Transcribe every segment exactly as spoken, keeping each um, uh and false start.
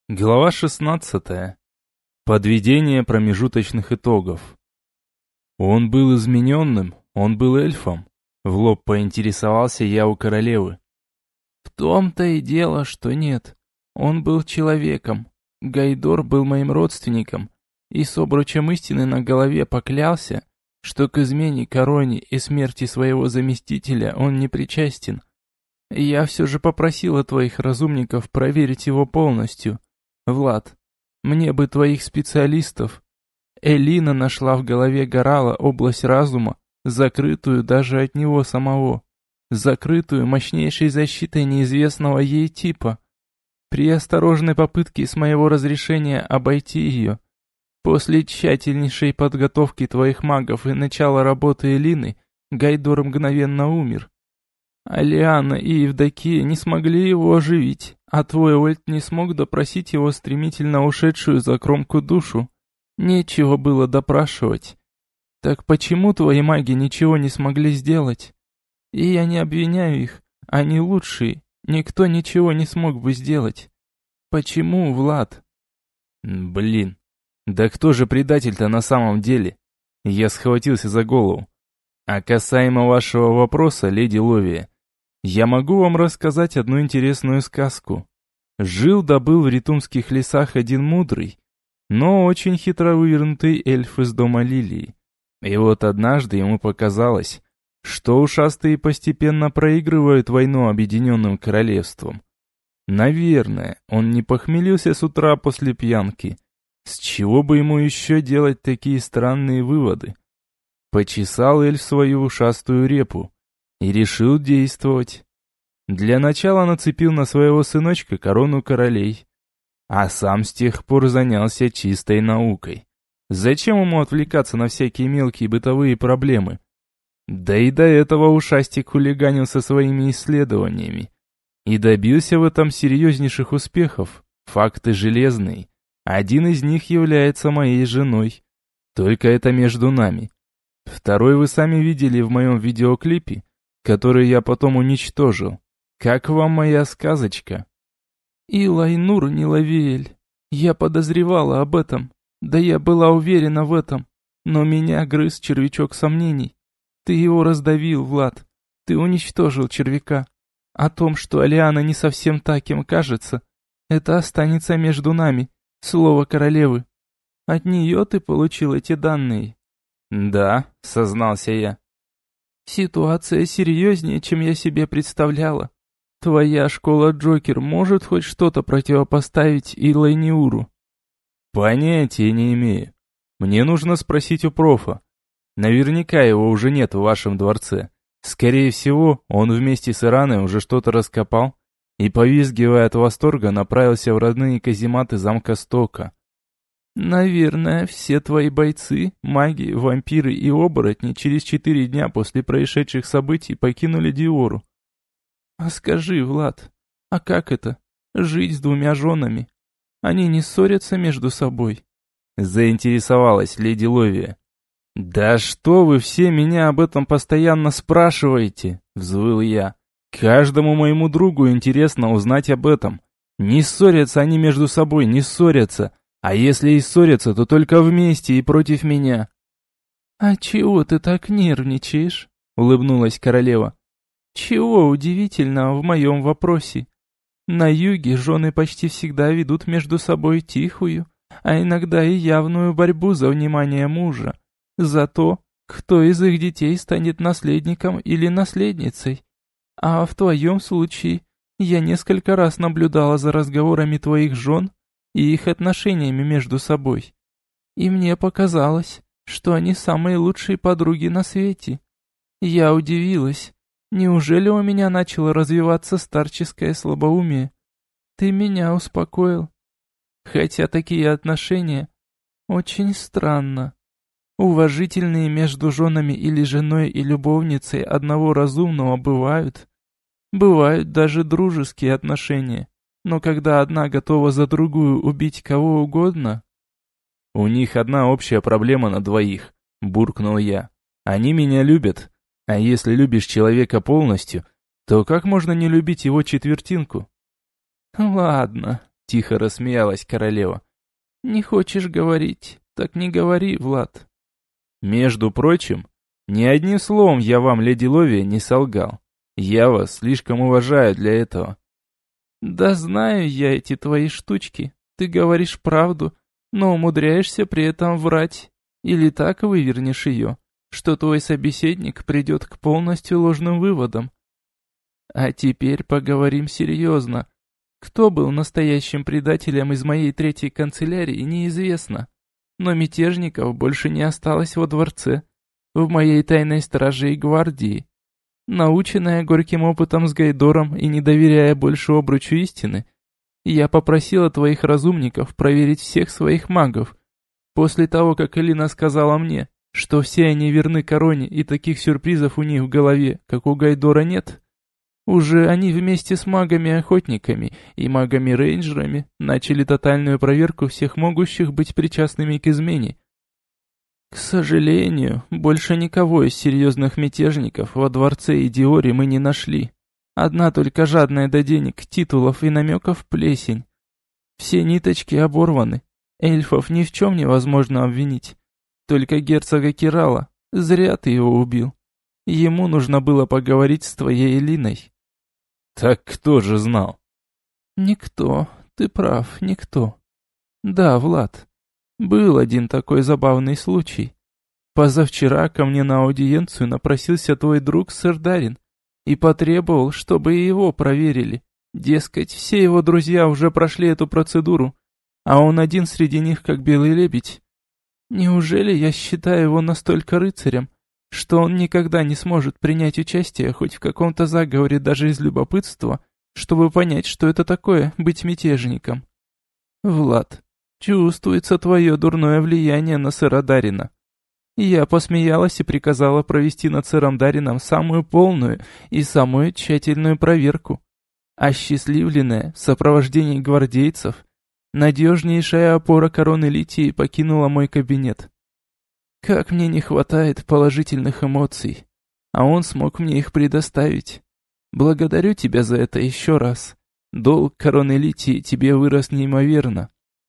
Глава шестнадцатая. Подведение промежуточных итогов. Он был измененным, он был эльфом. В лоб поинтересовался я у королевы. В том-то и дело, что нет. Он был человеком. Гайдор был моим родственником, и с обручем истины на голове поклялся, что к измене короне и смерти своего заместителя он не причастен. Я все же попросила твоих разумников проверить его полностью. Влад, мне бы твоих специалистов. Элина нашла в голове Горала область разума, закрытую даже от него самого, закрытую мощнейшей защитой неизвестного ей типа. При осторожной попытке с моего разрешения обойти ее, после тщательнейшей подготовки твоих магов и начала работы Элины, Гайдор мгновенно умер. Алиана и Евдокия не смогли его оживить, а твой Ольд не смог допросить его стремительно ушедшую за кромку душу. Нечего было допрашивать. Так почему твои маги ничего не смогли сделать? И я не обвиняю их, они лучшие, никто ничего не смог бы сделать. Почему, Влад? Блин, да кто же предатель-то на самом деле? Я схватился за голову. А касаемо вашего вопроса, леди Ловия, я могу вам рассказать одну интересную сказку. Жил-да был в ритумских лесах один мудрый, но очень хитро вывернутый эльф из дома Лилии. И вот однажды ему показалось, что ушастые постепенно проигрывают войну объединенным королевством. Наверное, он не похмелился с утра после пьянки. С чего бы ему еще делать такие странные выводы? Почесал эльф свою ушастую репу и решил действовать. Для начала нацепил на своего сыночка корону королей, а сам с тех пор занялся чистой наукой. Зачем ему отвлекаться на всякие мелкие бытовые проблемы? Да и до этого ушастик хулиганил со своими исследованиями и добился в этом серьезнейших успехов. Факты железные. Один из них является моей женой. Только это между нами. Второй вы сами видели в моем видеоклипе, который я потом уничтожил. Как вам моя сказочка? Илайнур Нилавиэль. Я подозревала об этом. Да я была уверена в этом. Но меня грыз червячок сомнений. Ты его раздавил, Влад. Ты уничтожил червяка. О том, что Алиана не совсем так им кажется, это останется между нами. Слово королевы. От нее ты получил эти данные. Да, сознался я. Ситуация серьезнее, чем я себе представляла. Твоя школа Джокер может хоть что-то противопоставить Илайниуру? Понятия не имею. Мне нужно спросить у профа. Наверняка его уже нет в вашем дворце. Скорее всего, он вместе с Ираной уже что-то раскопал и, повизгивая от восторга, направился в родные казематы замка Стока. Наверное, все твои бойцы, маги, вампиры и оборотни через четыре дня после происшедших событий покинули Диору. А скажи, Влад, а как это, жить с двумя женами? Они не ссорятся между собой? Заинтересовалась леди Ловия. «Да что вы все меня об этом постоянно спрашиваете?» — взвыл я. «Каждому моему другу интересно узнать об этом. Не ссорятся они между собой, не ссорятся. А если и ссорятся, то только вместе и против меня». «А чего ты так нервничаешь?» — улыбнулась королева. «Чего удивительного в моем вопросе? На юге жены почти всегда ведут между собой тихую, а иногда и явную борьбу за внимание мужа. За то, кто из их детей станет наследником или наследницей. А в твоем случае я несколько раз наблюдала за разговорами твоих жен и их отношениями между собой. И мне показалось, что они самые лучшие подруги на свете. Я удивилась. Неужели у меня начало развиваться старческое слабоумие? Ты меня успокоил. Хотя такие отношения очень странно. Уважительные между женами или женой и любовницей одного разумного бывают. Бывают даже дружеские отношения. Но когда одна готова за другую убить кого угодно... «У них одна общая проблема на двоих», — буркнул я. «Они меня любят. А если любишь человека полностью, то как можно не любить его четвертинку?» «Ладно», Тихо рассмеялась королева. Не хочешь говорить, так не говори, Влад. Между прочим, ни одним словом я вам, леди Ловия, не солгал. Я вас слишком уважаю для этого. Да знаю я эти твои штучки. Ты говоришь правду, но умудряешься при этом врать. Или так вывернешь ее, что твой собеседник придет к полностью ложным выводам. А теперь поговорим серьезно. Кто был настоящим предателем из моей третьей канцелярии, неизвестно. Но мятежников больше не осталось во дворце, в моей тайной страже и гвардии. Наученная горьким опытом с Гайдором и не доверяя больше обручу истины, я попросила твоих разумников проверить всех своих магов. После того, как Элина сказала мне, что все они верны короне и таких сюрпризов у них в голове, как у Гайдора, нет, уже они вместе с магами-охотниками и магами-рейнджерами начали тотальную проверку всех могущих быть причастными к измене. К сожалению, больше никого из серьезных мятежников во дворце и Диоре мы не нашли. Одна только жадная до денег, титулов и намеков плесень. Все ниточки оборваны, эльфов ни в чем невозможно обвинить. Только герцога Кирала, зря ты его убил. Ему нужно было поговорить с твоей Элиной. Так кто же знал? Никто, ты прав, никто. Да, Влад, был один такой забавный случай. Позавчера ко мне на аудиенцию напросился твой друг сэр Дарин и потребовал, чтобы и его проверили. Дескать, все его друзья уже прошли эту процедуру, а он один среди них как белый лебедь. Неужели я считаю его настолько рыцарем, что он никогда не сможет принять участие хоть в каком-то заговоре даже из любопытства, чтобы понять, что это такое быть мятежником? Влад, чувствуется твое дурное влияние на сэра Дарина. Я посмеялась и приказала провести над сэром Дарином самую полную и самую тщательную проверку. Осчастливленная в сопровождении гвардейцев, надежнейшая опора короны Литии покинула мой кабинет. Как мне не хватает положительных эмоций, а он смог мне их предоставить. Благодарю тебя за это еще раз. Долг короны Литии тебе вырос неимоверно.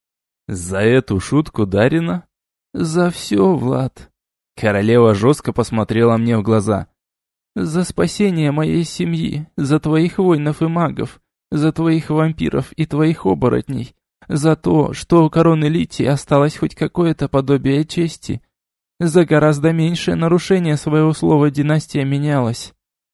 За эту шутку Дарина? За все, Влад. Королева жестко посмотрела мне в глаза. За спасение моей семьи, за твоих воинов и магов, за твоих вампиров и твоих оборотней, за то, что у короны Литии осталось хоть какое-то подобие чести. За гораздо меньшее нарушение своего слова династия менялась.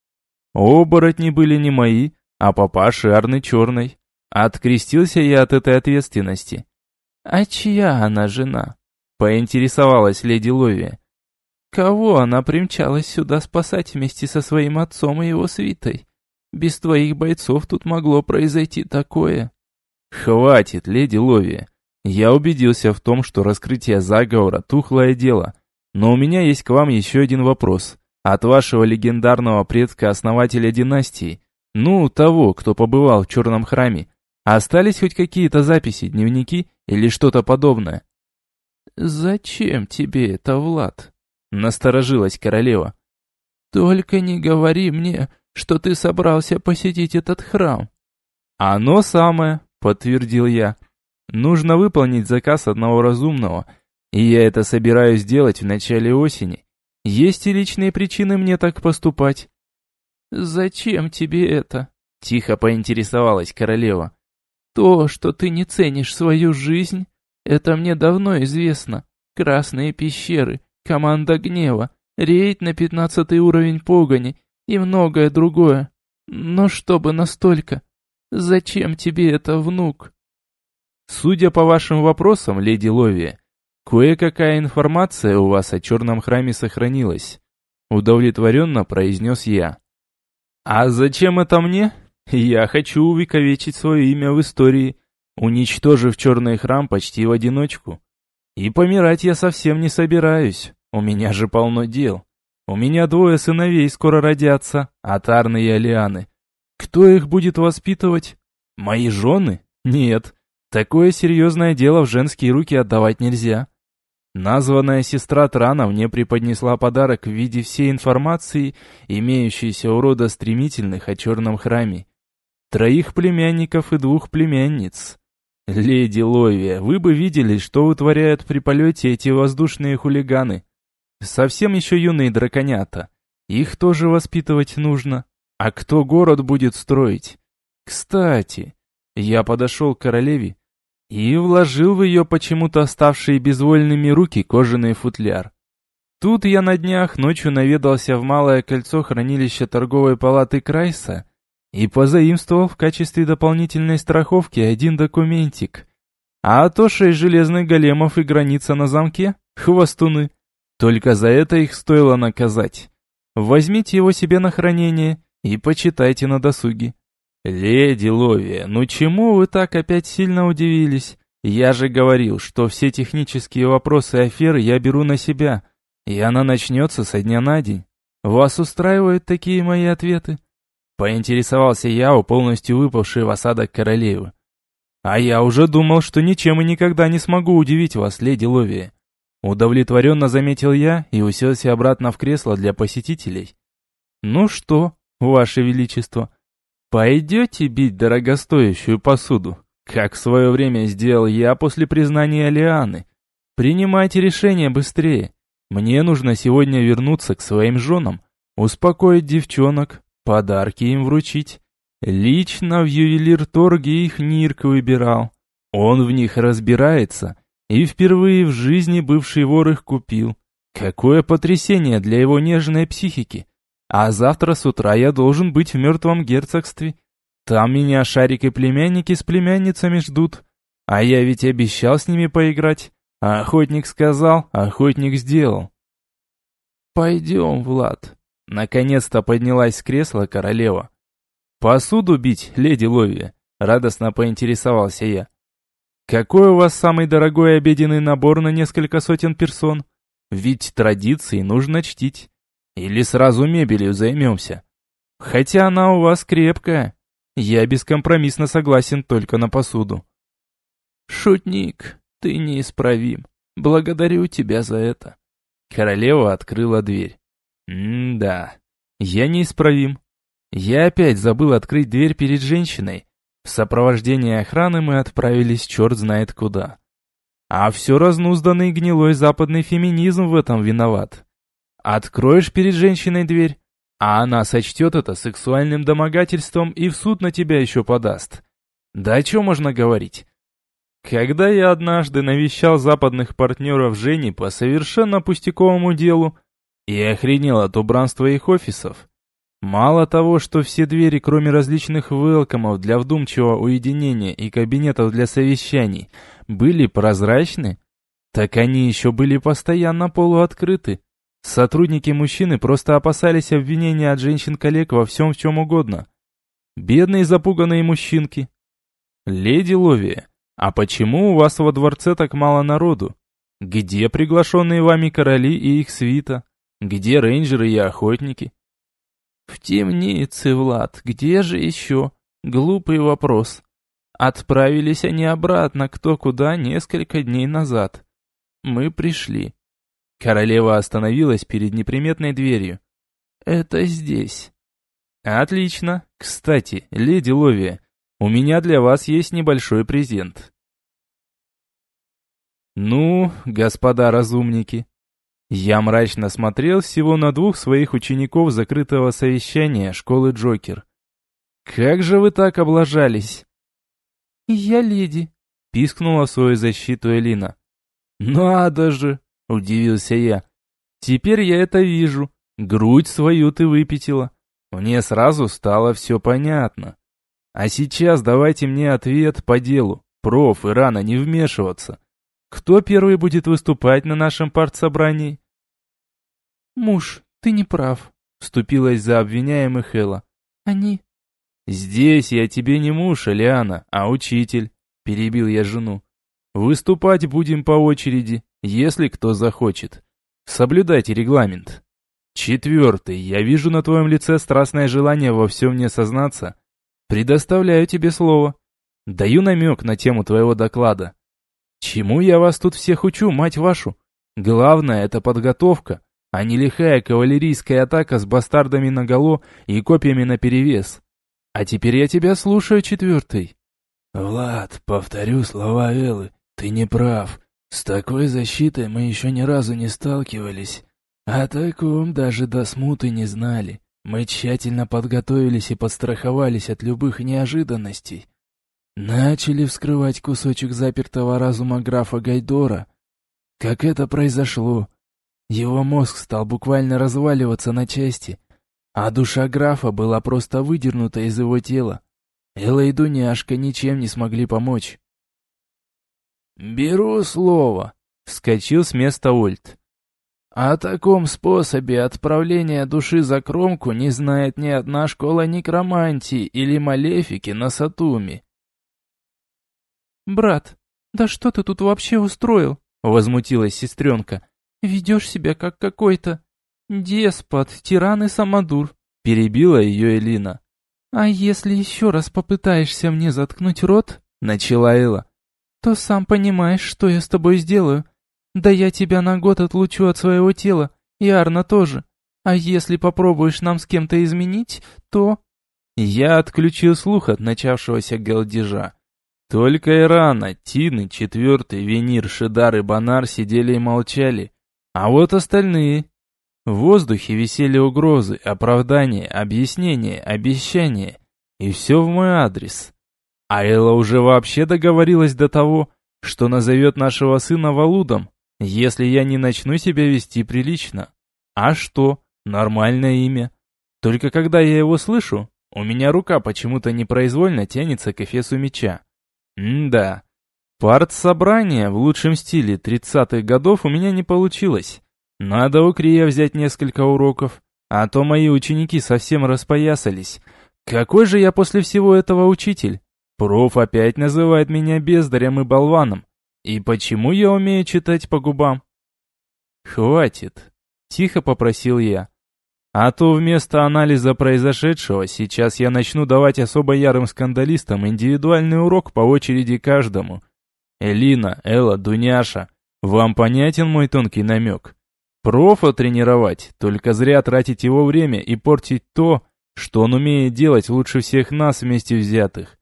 Оборотни были не мои, а папаши Арны Черной. Открестился я от этой ответственности. А чья она жена? Поинтересовалась леди Ловия. Кого она примчалась сюда спасать вместе со своим отцом и его свитой? Без твоих бойцов тут могло произойти такое. Хватит, леди Ловия. Я убедился в том, что раскрытие заговора – тухлое дело. Но у меня есть к вам еще один вопрос. От вашего легендарного предка-основателя династии, ну, того, кто побывал в Черном храме, остались хоть какие-то записи, дневники или что-то подобное? «Зачем тебе это, Влад?» – насторожилась королева. «Только не говори мне, что ты собрался посетить этот храм». «Оно самое», – подтвердил я. «Нужно выполнить заказ одного разумного, и я это собираюсь делать в начале осени. Есть и личные причины мне так поступать». «Зачем тебе это?» – тихо поинтересовалась королева. «То, что ты не ценишь свою жизнь, это мне давно известно. Красные пещеры, команда гнева, рейд на пятнадцатый уровень погони и многое другое. Но чтобы настолько? Зачем тебе это, внук?» «Судя по вашим вопросам, леди Ловия, кое-какая информация у вас о Черном храме сохранилась», удовлетворенно произнес я. «А зачем это мне? Я хочу увековечить свое имя в истории, уничтожив Черный храм почти в одиночку. И помирать я совсем не собираюсь, у меня же полно дел. У меня двое сыновей скоро родятся, Атарны и Алианы. Кто их будет воспитывать? Мои жены? Нет, такое серьезное дело в женские руки отдавать нельзя. Названная сестра Трана мне преподнесла подарок в виде всей информации, имеющейся у рода стремительных о Черном храме. Троих племянников и двух племянниц. Леди Ловия, вы бы видели, что вытворяют при полете эти воздушные хулиганы. Совсем еще юные драконята. Их тоже воспитывать нужно. А кто город будет строить? Кстати, я подошел к королеве и вложил в ее почему-то оставшие безвольными руки кожаный футляр. Тут я на днях ночью наведался в малое кольцо хранилища торговой палаты Крайса и позаимствовал в качестве дополнительной страховки один документик. А то шесть железных големов и граница на замке — хвостуны. Только за это их стоило наказать. Возьмите его себе на хранение и почитайте на досуге. Леди Ловия, ну чему вы так опять сильно удивились? Я же говорил, что все технические вопросы аферы я беру на себя, и она начнется со дня на день. Вас устраивают такие мои ответы? Поинтересовался я у полностью выпавшей в осадок королевы. А я уже думал, что ничем и никогда не смогу удивить вас, леди Ловия. Удовлетворенно заметил я и уселся обратно в кресло для посетителей. Ну что, ваше величество, пойдете бить дорогостоящую посуду, как в свое время сделал я после признания Лианы? Принимайте решение быстрее. Мне нужно сегодня вернуться к своим женам, успокоить девчонок, подарки им вручить. Лично в ювелирторге их Нирк выбирал. Он в них разбирается, и впервые в жизни бывший вор их купил. Какое потрясение для его нежной психики. А завтра с утра я должен быть в мертвом герцогстве. Там меня Шарик и племянники с племянницами ждут. А я ведь обещал с ними поиграть. А охотник сказал, охотник сделал. Пойдем, Влад. Наконец-то поднялась с кресла королева. Посуду бить, леди Ловия? Радостно поинтересовался я. Какой у вас самый дорогой обеденный набор на несколько сотен персон? Ведь традиции нужно чтить. Или сразу мебелью займемся? Хотя она у вас крепкая. Я бескомпромиссно согласен только на посуду. Шутник, ты неисправим. Благодарю тебя за это. Королева открыла дверь. М-да, я неисправим. Я опять забыл открыть дверь перед женщиной. В сопровождении охраны мы отправились черт знает куда. А все разнузданный гнилой западный феминизм в этом виноват. Откроешь перед женщиной дверь, а она сочтет это сексуальным домогательством и в суд на тебя еще подаст. Да о чем можно говорить? Когда я однажды навещал западных партнеров Жени по совершенно пустяковому делу и охренел от убранства их офисов, мало того, что все двери, кроме различных велкомов для вдумчивого уединения и кабинетов для совещаний, были прозрачны, так они еще были постоянно полуоткрыты. Сотрудники-мужчины просто опасались обвинения от женщин-коллег во всем, в чем угодно. Бедные запуганные мужчинки. Леди Ловия, а почему у вас во дворце так мало народу? Где приглашенные вами короли и их свита? Где рейнджеры и охотники? В темнице, Влад, где же еще? Глупый вопрос. Отправились они обратно кто куда несколько дней назад. Мы пришли. Королева остановилась перед неприметной дверью. Это здесь. Отлично. Кстати, леди Ловия, у меня для вас есть небольшой презент. Ну, господа разумники. Я мрачно смотрел всего на двух своих учеников закрытого совещания школы Джокер. Как же вы так облажались? Я леди, пискнула в свою защиту Элина. Надо же, удивился я. Теперь я это вижу. Грудь свою ты выпятила. Мне сразу стало все понятно. А сейчас давайте мне ответ по делу. Проф, и рано не вмешиваться. Кто первый будет выступать на нашем партсобрании? Муж, ты не прав, вступилась за обвиняемых Элла. Они... Здесь я тебе не муж, Элиана, а учитель, перебил я жену. Выступать будем по очереди, если кто захочет. Соблюдайте регламент. Четвертый, я вижу на твоем лице страстное желание во всем мне сознаться. Предоставляю тебе слово. Даю намек на тему твоего доклада. Чему я вас тут всех учу, мать вашу? Главное, это подготовка, а не лихая кавалерийская атака с бастардами наголо и копьями наперевес. А теперь я тебя слушаю, четвертый. «Влад, повторю слова Эллы, ты не прав. С такой защитой мы еще ни разу не сталкивались. О таком даже до смуты не знали. Мы тщательно подготовились и подстраховались от любых неожиданностей. Начали вскрывать кусочек запертого разума графа Гайдора. Как это произошло? Его мозг стал буквально разваливаться на части, а душа графа была просто выдернута из его тела. Элла и Дуняшка ничем не смогли помочь. «Беру слово», — вскочил с места Ольд. «О таком способе отправления души за кромку не знает ни одна школа некромантии или малефики на Сатуме». «Брат, да что ты тут вообще устроил?» — возмутилась сестренка. «Ведешь себя как какой-то деспот, тиран и самодур», — перебила ее Элина. «А если еще раз попытаешься мне заткнуть рот», — начала Элла, «то сам понимаешь, что я с тобой сделаю. Да я тебя на год отлучу от своего тела, и Арна тоже. А если попробуешь нам с кем-то изменить, то...» Я отключил слух от начавшегося галдежа. Только Ирана, Тины, Четвертый, Венир, Шидар и Банар сидели и молчали. А вот остальные... В воздухе висели угрозы, оправдания, объяснения, обещания. И все в мой адрес. А Элла уже вообще договорилась до того, что назовет нашего сына Валудом, если я не начну себя вести прилично. А что? Нормальное имя. Только когда я его слышу, у меня рука почему-то непроизвольно тянется к эфесу меча. М-да. Партсобрание в лучшем стиле тридцатых годов у меня не получилось. Надо у Крия взять несколько уроков, а то мои ученики совсем распоясались. Какой же я после всего этого учитель? Проф опять называет меня бездарем и болваном. И почему я умею читать по губам? «Хватит», — тихо попросил я. «А то вместо анализа произошедшего сейчас я начну давать особо ярым скандалистам индивидуальный урок по очереди каждому. Элина, Элла, Дуняша, вам понятен мой тонкий намек? Профа тренировать, только зря тратить его время и портить то, что он умеет делать лучше всех нас вместе взятых».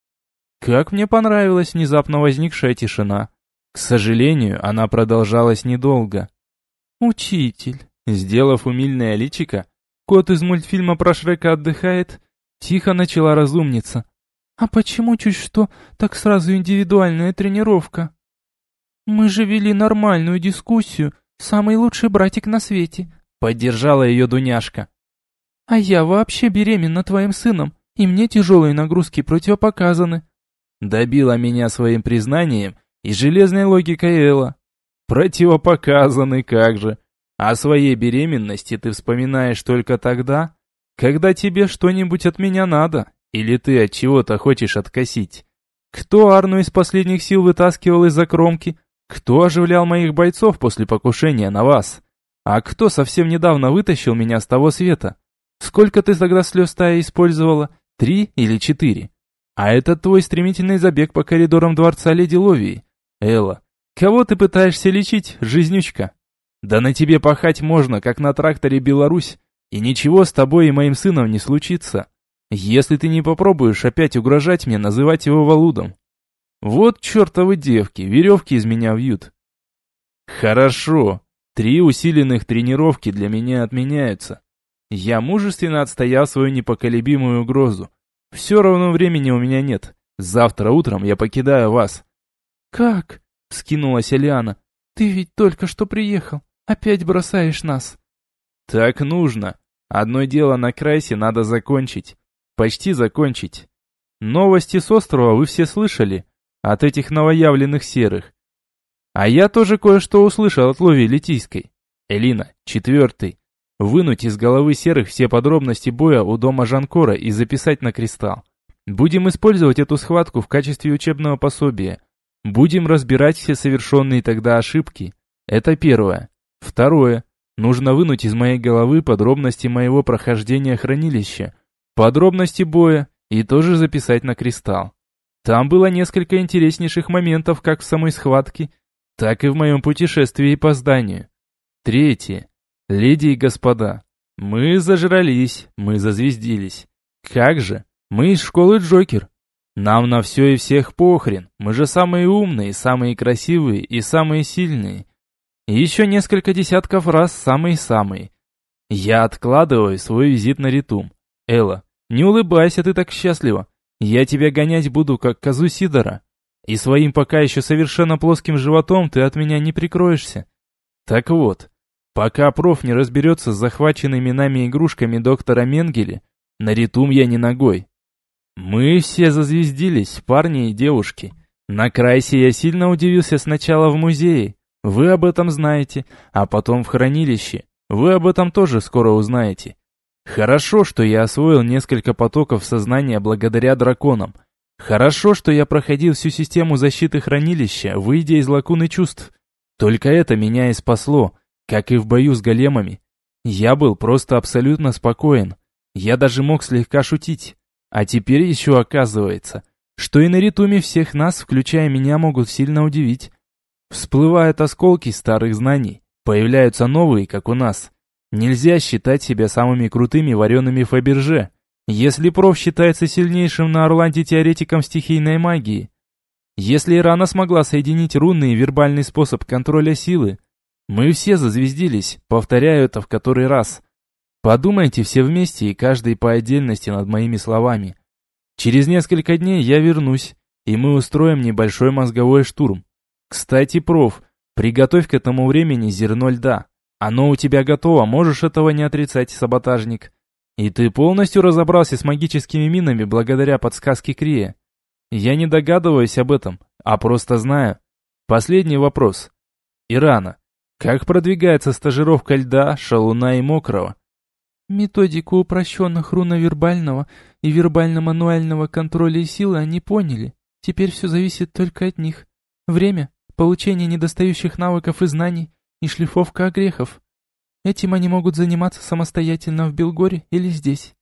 Как мне понравилась внезапно возникшая тишина. К сожалению, она продолжалась недолго. «Учитель», сделав умильное личико, кот из мультфильма про Шрека отдыхает, тихо начала разумница. «А почему чуть что, так сразу индивидуальная тренировка? Мы же вели нормальную дискуссию, самый лучший братик на свете», поддержала ее Дуняшка. «А я вообще беременна твоим сыном, и мне тяжелые нагрузки противопоказаны». Добила меня своим признанием и железной логикой Элла. «Противопоказаны, как же. О своей беременности ты вспоминаешь только тогда, когда тебе что-нибудь от меня надо, или ты от чего-то хочешь откосить. Кто Арну из последних сил вытаскивал из-за кромки? Кто оживлял моих бойцов после покушения на вас? А кто совсем недавно вытащил меня с того света? Сколько ты тогда слез стаи использовала? Три или четыре? А это твой стремительный забег по коридорам дворца леди Ловии. Элла, кого ты пытаешься лечить, жизнючка? Да на тебе пахать можно, как на тракторе Беларусь, и ничего с тобой и моим сыном не случится, если ты не попробуешь опять угрожать мне называть его Валудом. Вот чертовы девки, веревки из меня вьют». «Хорошо, три усиленных тренировки для меня отменяются. Я мужественно отстоял свою непоколебимую угрозу. Все равно времени у меня нет. Завтра утром я покидаю вас». «Как?» — вскинулась Элиана. «Ты ведь только что приехал. Опять бросаешь нас». «Так нужно. Одно дело на Крайсе надо закончить. Почти закончить. Новости с острова вы все слышали. От этих новоявленных серых. А я тоже кое-что услышал от Лови Летийской. Элина, Четвертый. Вынуть из головы серых все подробности боя у дома Жанкора и записать на кристалл. Будем использовать эту схватку в качестве учебного пособия. Будем разбирать все совершенные тогда ошибки. Это первое. Второе. Нужно вынуть из моей головы подробности моего прохождения хранилища, подробности боя и тоже записать на кристалл. Там было несколько интереснейших моментов как в самой схватке, так и в моем путешествии по зданию. Третье. Леди и господа, мы зажрались, мы зазвездились. Как же, мы из школы Джокер. Нам на все и всех похрен, мы же самые умные, самые красивые и самые сильные. И еще несколько десятков раз самые-самые. Я откладываю свой визит на Ритум. Элла, не улыбайся ты так счастливо. Я тебя гонять буду, как козу Сидора. И своим пока еще совершенно плоским животом ты от меня не прикроешься. Так вот, пока проф не разберется с захваченными нами игрушками доктора Менгеле, на Ритум я не ногой. Мы все зазвездились, парни и девушки. На Крайсе я сильно удивился сначала в музее. Вы об этом знаете, а потом в хранилище. Вы об этом тоже скоро узнаете. Хорошо, что я освоил несколько потоков сознания благодаря драконам. Хорошо, что я проходил всю систему защиты хранилища, выйдя из лакуны чувств. Только это меня и спасло, как и в бою с големами. Я был просто абсолютно спокоен. Я даже мог слегка шутить. А теперь еще оказывается, что и на Ритуме всех нас, включая меня, могут сильно удивить. Всплывают осколки старых знаний, появляются новые, как у нас. Нельзя считать себя самыми крутыми вареными Фаберже, если проф считается сильнейшим на Орланде теоретиком стихийной магии. Если Ирана смогла соединить рунный и вербальный способ контроля силы, мы все зазвездились, повторяю это в который раз. Подумайте все вместе и каждый по отдельности над моими словами. Через несколько дней я вернусь, и мы устроим небольшой мозговой штурм. Кстати, проф, приготовь к этому времени зерно льда. Оно у тебя готово, можешь этого не отрицать, саботажник. И ты полностью разобрался с магическими минами благодаря подсказке Крия. Я не догадываюсь об этом, а просто знаю. Последний вопрос. Ирана, как продвигается стажировка льда, шалуна и мокрого? Методику упрощенных руновербального и вербально-мануального контроля и силы они поняли. Теперь все зависит только от них. Время, получение недостающих навыков и знаний и шлифовка огрехов. Этим они могут заниматься самостоятельно в Белгоре или здесь.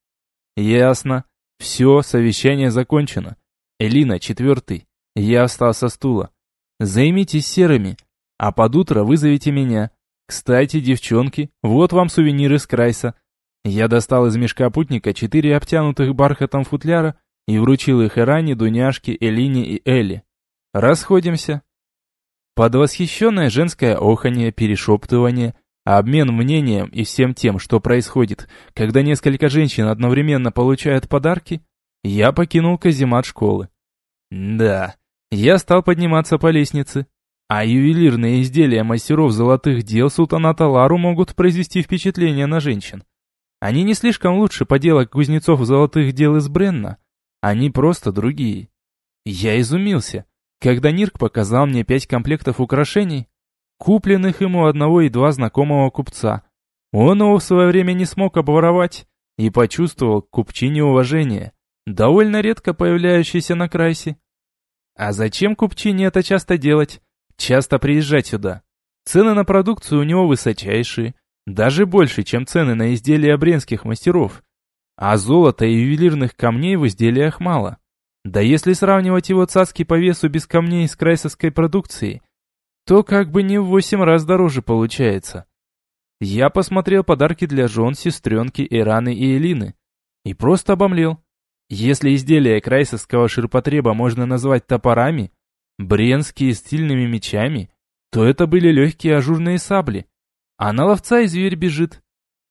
Ясно. Все, совещание закончено. Элина, четвертый. Я встал со стула. Займитесь серыми, а под утро вызовите меня. Кстати, девчонки, вот вам сувениры с Крайса. Я достал из мешка путника четыре обтянутых бархатом футляра и вручил их Иране, Дуняшке, Элине и Элле. Расходимся. Под восхищенное женское оханье, перешептывание, обмен мнением и всем тем, что происходит, когда несколько женщин одновременно получают подарки, я покинул каземат школы. Да, я стал подниматься по лестнице, а ювелирные изделия мастеров золотых дел султаната Лару могут произвести впечатление на женщин. Они не слишком лучше поделок кузнецов золотых дел из Бренна, они просто другие. Я изумился, когда Нирк показал мне пять комплектов украшений, купленных ему одного едва знакомого купца. Он его в свое время не смог обворовать и почувствовал к купчине уважение, довольно редко появляющееся на Крайсе. А зачем купчине это часто делать? Часто приезжать сюда. Цены на продукцию у него высочайшие, даже больше, чем цены на изделия бренских мастеров. А золота и ювелирных камней в изделиях мало. Да если сравнивать его цацки по весу без камней с крайсовской продукцией, то как бы не в восемь раз дороже получается. Я посмотрел подарки для жен, сестренки, Ираны и Элины. И просто обомлел. Если изделия крайсовского ширпотреба можно назвать топорами, бренские стильными мечами, то это были легкие ажурные сабли. А на ловца и зверь бежит.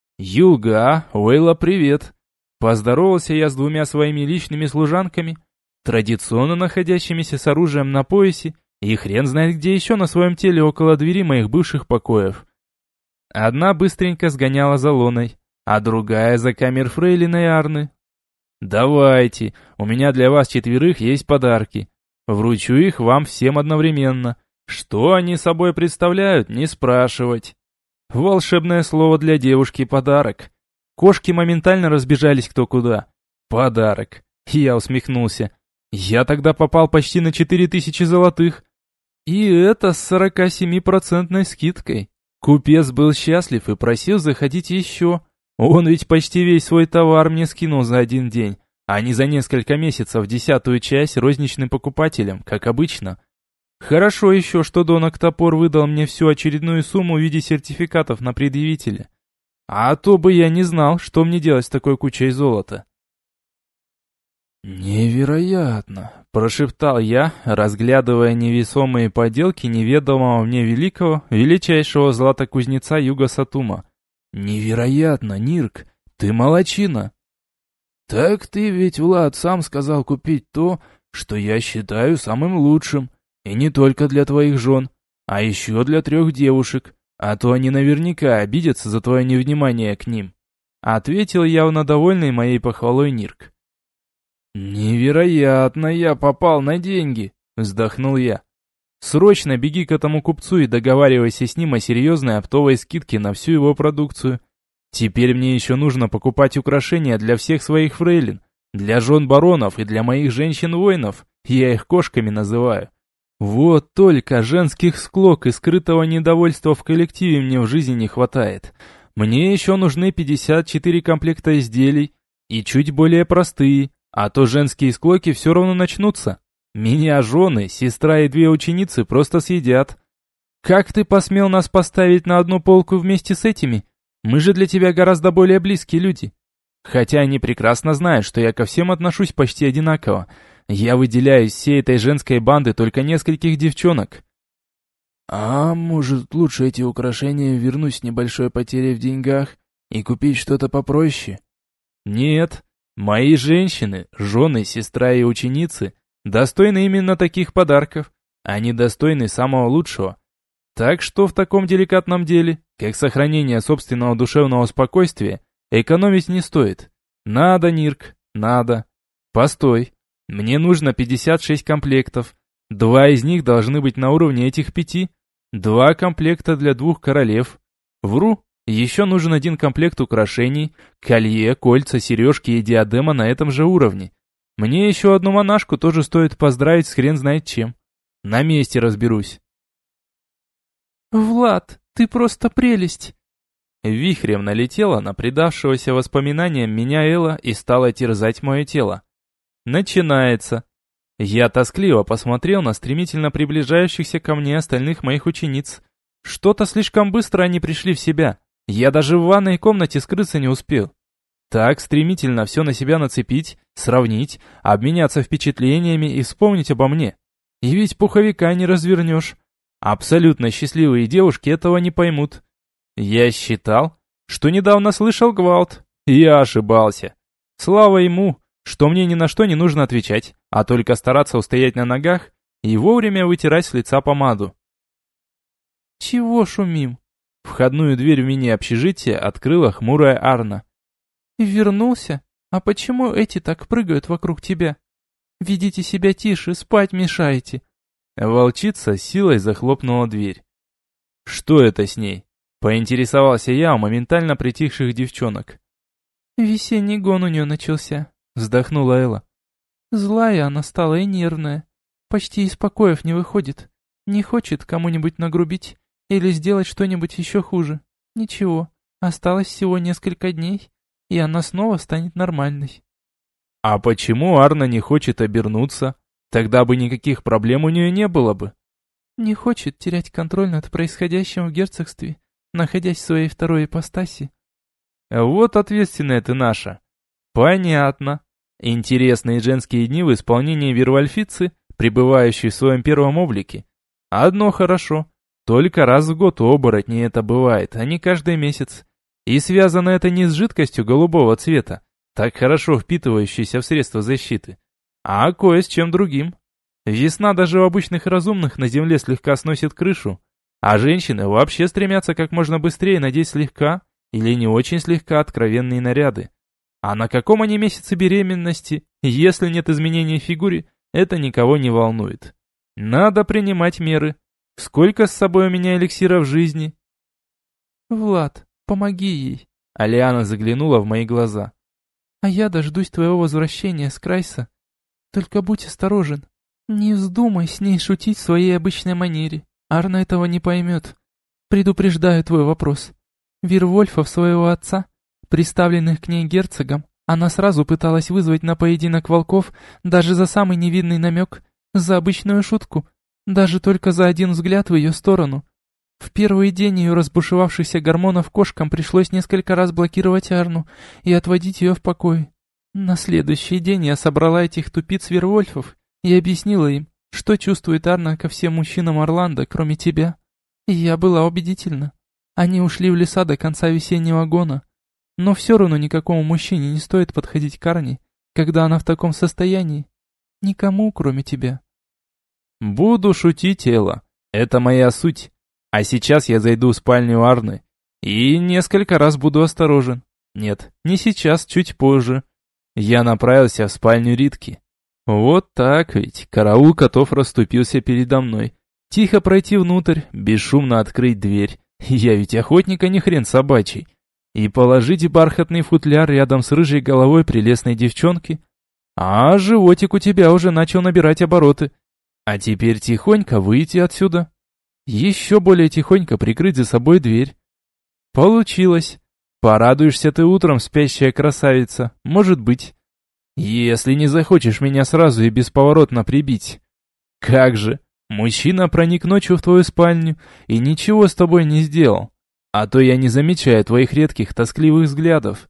Юлга, Уэйла, привет. Поздоровался я с двумя своими личными служанками, традиционно находящимися с оружием на поясе, и хрен знает где еще на своем теле около двери моих бывших покоев. Одна быстренько сгоняла за Лоной, а другая за камер фрейлиной Арны. «Давайте, у меня для вас четверых есть подарки. Вручу их вам всем одновременно. Что они собой представляют, не спрашивать». Волшебное слово для девушки — подарок. Кошки моментально разбежались кто куда. Подарок. Я усмехнулся. Я тогда попал почти на четыре тысячи золотых. И это с сорок семь процентной скидкой. Купец был счастлив и просил заходить еще. Он ведь почти весь свой товар мне скинул за один день, а не за несколько месяцев десятую часть розничным покупателям, как обычно. Хорошо еще, что Донок Топор выдал мне всю очередную сумму в виде сертификатов на предъявителя. А то бы я не знал, что мне делать с такой кучей золота. «Невероятно!» – прошептал я, разглядывая невесомые поделки неведомого мне великого, величайшего златокузнеца Юга Сатума. «Невероятно, Нирк! Ты молодчина!» «Так ты ведь, Влад, сам сказал купить то, что я считаю самым лучшим, и не только для твоих жен, а еще для трех девушек, а то они наверняка обидятся за твое невнимание к ним», — ответил явно довольный моей похвалой Нирк. «Невероятно, я попал на деньги!» – вздохнул я. «Срочно беги к этому купцу и договаривайся с ним о серьезной оптовой скидке на всю его продукцию. Теперь мне еще нужно покупать украшения для всех своих фрейлин, для жен баронов и для моих женщин-воинов, я их кошками называю. Вот только женских склок и скрытого недовольства в коллективе мне в жизни не хватает. Мне еще нужны пятьдесят четыре комплекта изделий, и чуть более простые, а то женские склоки все равно начнутся. Меня жены, сестра и две ученицы просто съедят. Как ты посмел нас поставить на одну полку вместе с этими? Мы же для тебя гораздо более близкие люди. Хотя они прекрасно знают, что я ко всем отношусь почти одинаково. Я выделяю из всей этой женской банды только нескольких девчонок». «А может, лучше эти украшения вернуть с небольшой потерей в деньгах и купить что-то попроще?» «Нет, мои женщины, жены, сестра и ученицы достойны именно таких подарков. Они достойны самого лучшего. Так что в таком деликатном деле, как сохранение собственного душевного спокойствия, экономить не стоит. Надо, Нирк, надо. Постой, мне нужно пятьдесят шесть комплектов. Два из них должны быть на уровне этих пяти. Два комплекта для двух королев. Вру, еще нужен один комплект украшений, колье, кольца, сережки и диадема на этом же уровне. Мне еще одну монашку тоже стоит поздравить с хрен знает чем. На месте разберусь». «Влад, ты просто прелесть!» Вихрем налетела на предавшегося воспоминаниям меня Элла и стала терзать мое тело. Начинается. Я тоскливо посмотрел на стремительно приближающихся ко мне остальных моих учениц. Что-то слишком быстро они пришли в себя. Я даже в ванной комнате скрыться не успел. Так стремительно все на себя нацепить, сравнить, обменяться впечатлениями и вспомнить обо мне. И ведь пуховика не развернешь. Абсолютно счастливые девушки этого не поймут. Я считал, что недавно слышал гвалт. Я ошибался. Слава ему, что мне ни на что не нужно отвечать, а только стараться устоять на ногах и вовремя вытирать с лица помаду. «Чего шумим?» Входную дверь в мини-общежитие открыла хмурая Арна. «Вернулся? А почему эти так прыгают вокруг тебя? Ведите себя тише, спать мешаете». Волчица силой захлопнула дверь. «Что это с ней?» Поинтересовался я у моментально притихших девчонок. «Весенний гон у нее начался», — вздохнула Элла. «Злая она стала и нервная. Почти из покоев не выходит. Не хочет кому-нибудь нагрубить или сделать что-нибудь еще хуже. Ничего, осталось всего несколько дней, и она снова станет нормальной». «А почему Арна не хочет обернуться? Тогда бы никаких проблем у нее не было бы». «Не хочет терять контроль над происходящим в герцогстве, находясь в своей второй ипостаси». «Вот ответственная ты наша». «Понятно. Интересные женские дни в исполнении Вервольфицы, пребывающей в своем первом облике. Одно хорошо. Только раз в год у оборотней это бывает, а не каждый месяц. И связано это не с жидкостью голубого цвета, так хорошо впитывающейся в средства защиты, а кое с чем другим. Весна даже у обычных разумных на земле слегка сносит крышу, а женщины вообще стремятся как можно быстрее надеть слегка или не очень слегка откровенные наряды. А на каком они месяце беременности, если нет изменений в фигуре, это никого не волнует. Надо принимать меры. Сколько с собой у меня эликсира в жизни?» «Влад, помоги ей», — Алиана заглянула в мои глаза. «А я дождусь твоего возвращения с Крайса. Только будь осторожен. Не вздумай с ней шутить в своей обычной манере. Арна этого не поймет. Предупреждаю твой вопрос. Вервольфов своего отца, приставленных к ней герцогом, она сразу пыталась вызвать на поединок волков даже за самый невинный намек, за обычную шутку, даже только за один взгляд в ее сторону. В первый день ее разбушевавшихся гормонов кошкам пришлось несколько раз блокировать Арну и отводить ее в покой. На следующий день я собрала этих тупиц-вервольфов и объяснила им, что чувствует Арна ко всем мужчинам Орландо, кроме тебя. И я была убедительна. Они ушли в леса до конца весеннего гона. Но все равно никакому мужчине не стоит подходить к Арне, когда она в таком состоянии. Никому, кроме тебя. Буду шутить, Элла. Это моя суть. А сейчас я зайду в спальню Арны и несколько раз буду осторожен. Нет, не сейчас, чуть позже. Я направился в спальню Ритки. Вот так ведь, караул котов расступился передо мной. Тихо пройти внутрь, бесшумно открыть дверь. Я ведь охотник, а не хрен собачий. И положить бархатный футляр рядом с рыжей головой прелестной девчонки. А животик у тебя уже начал набирать обороты. А теперь тихонько выйти отсюда. Еще более тихонько прикрыть за собой дверь. Получилось. Порадуешься ты утром, спящая красавица, может быть. Если не захочешь меня сразу и бесповоротно прибить. Как же, мужчина проник ночью в твою спальню и ничего с тобой не сделал. А то я не замечаю твоих редких тоскливых взглядов.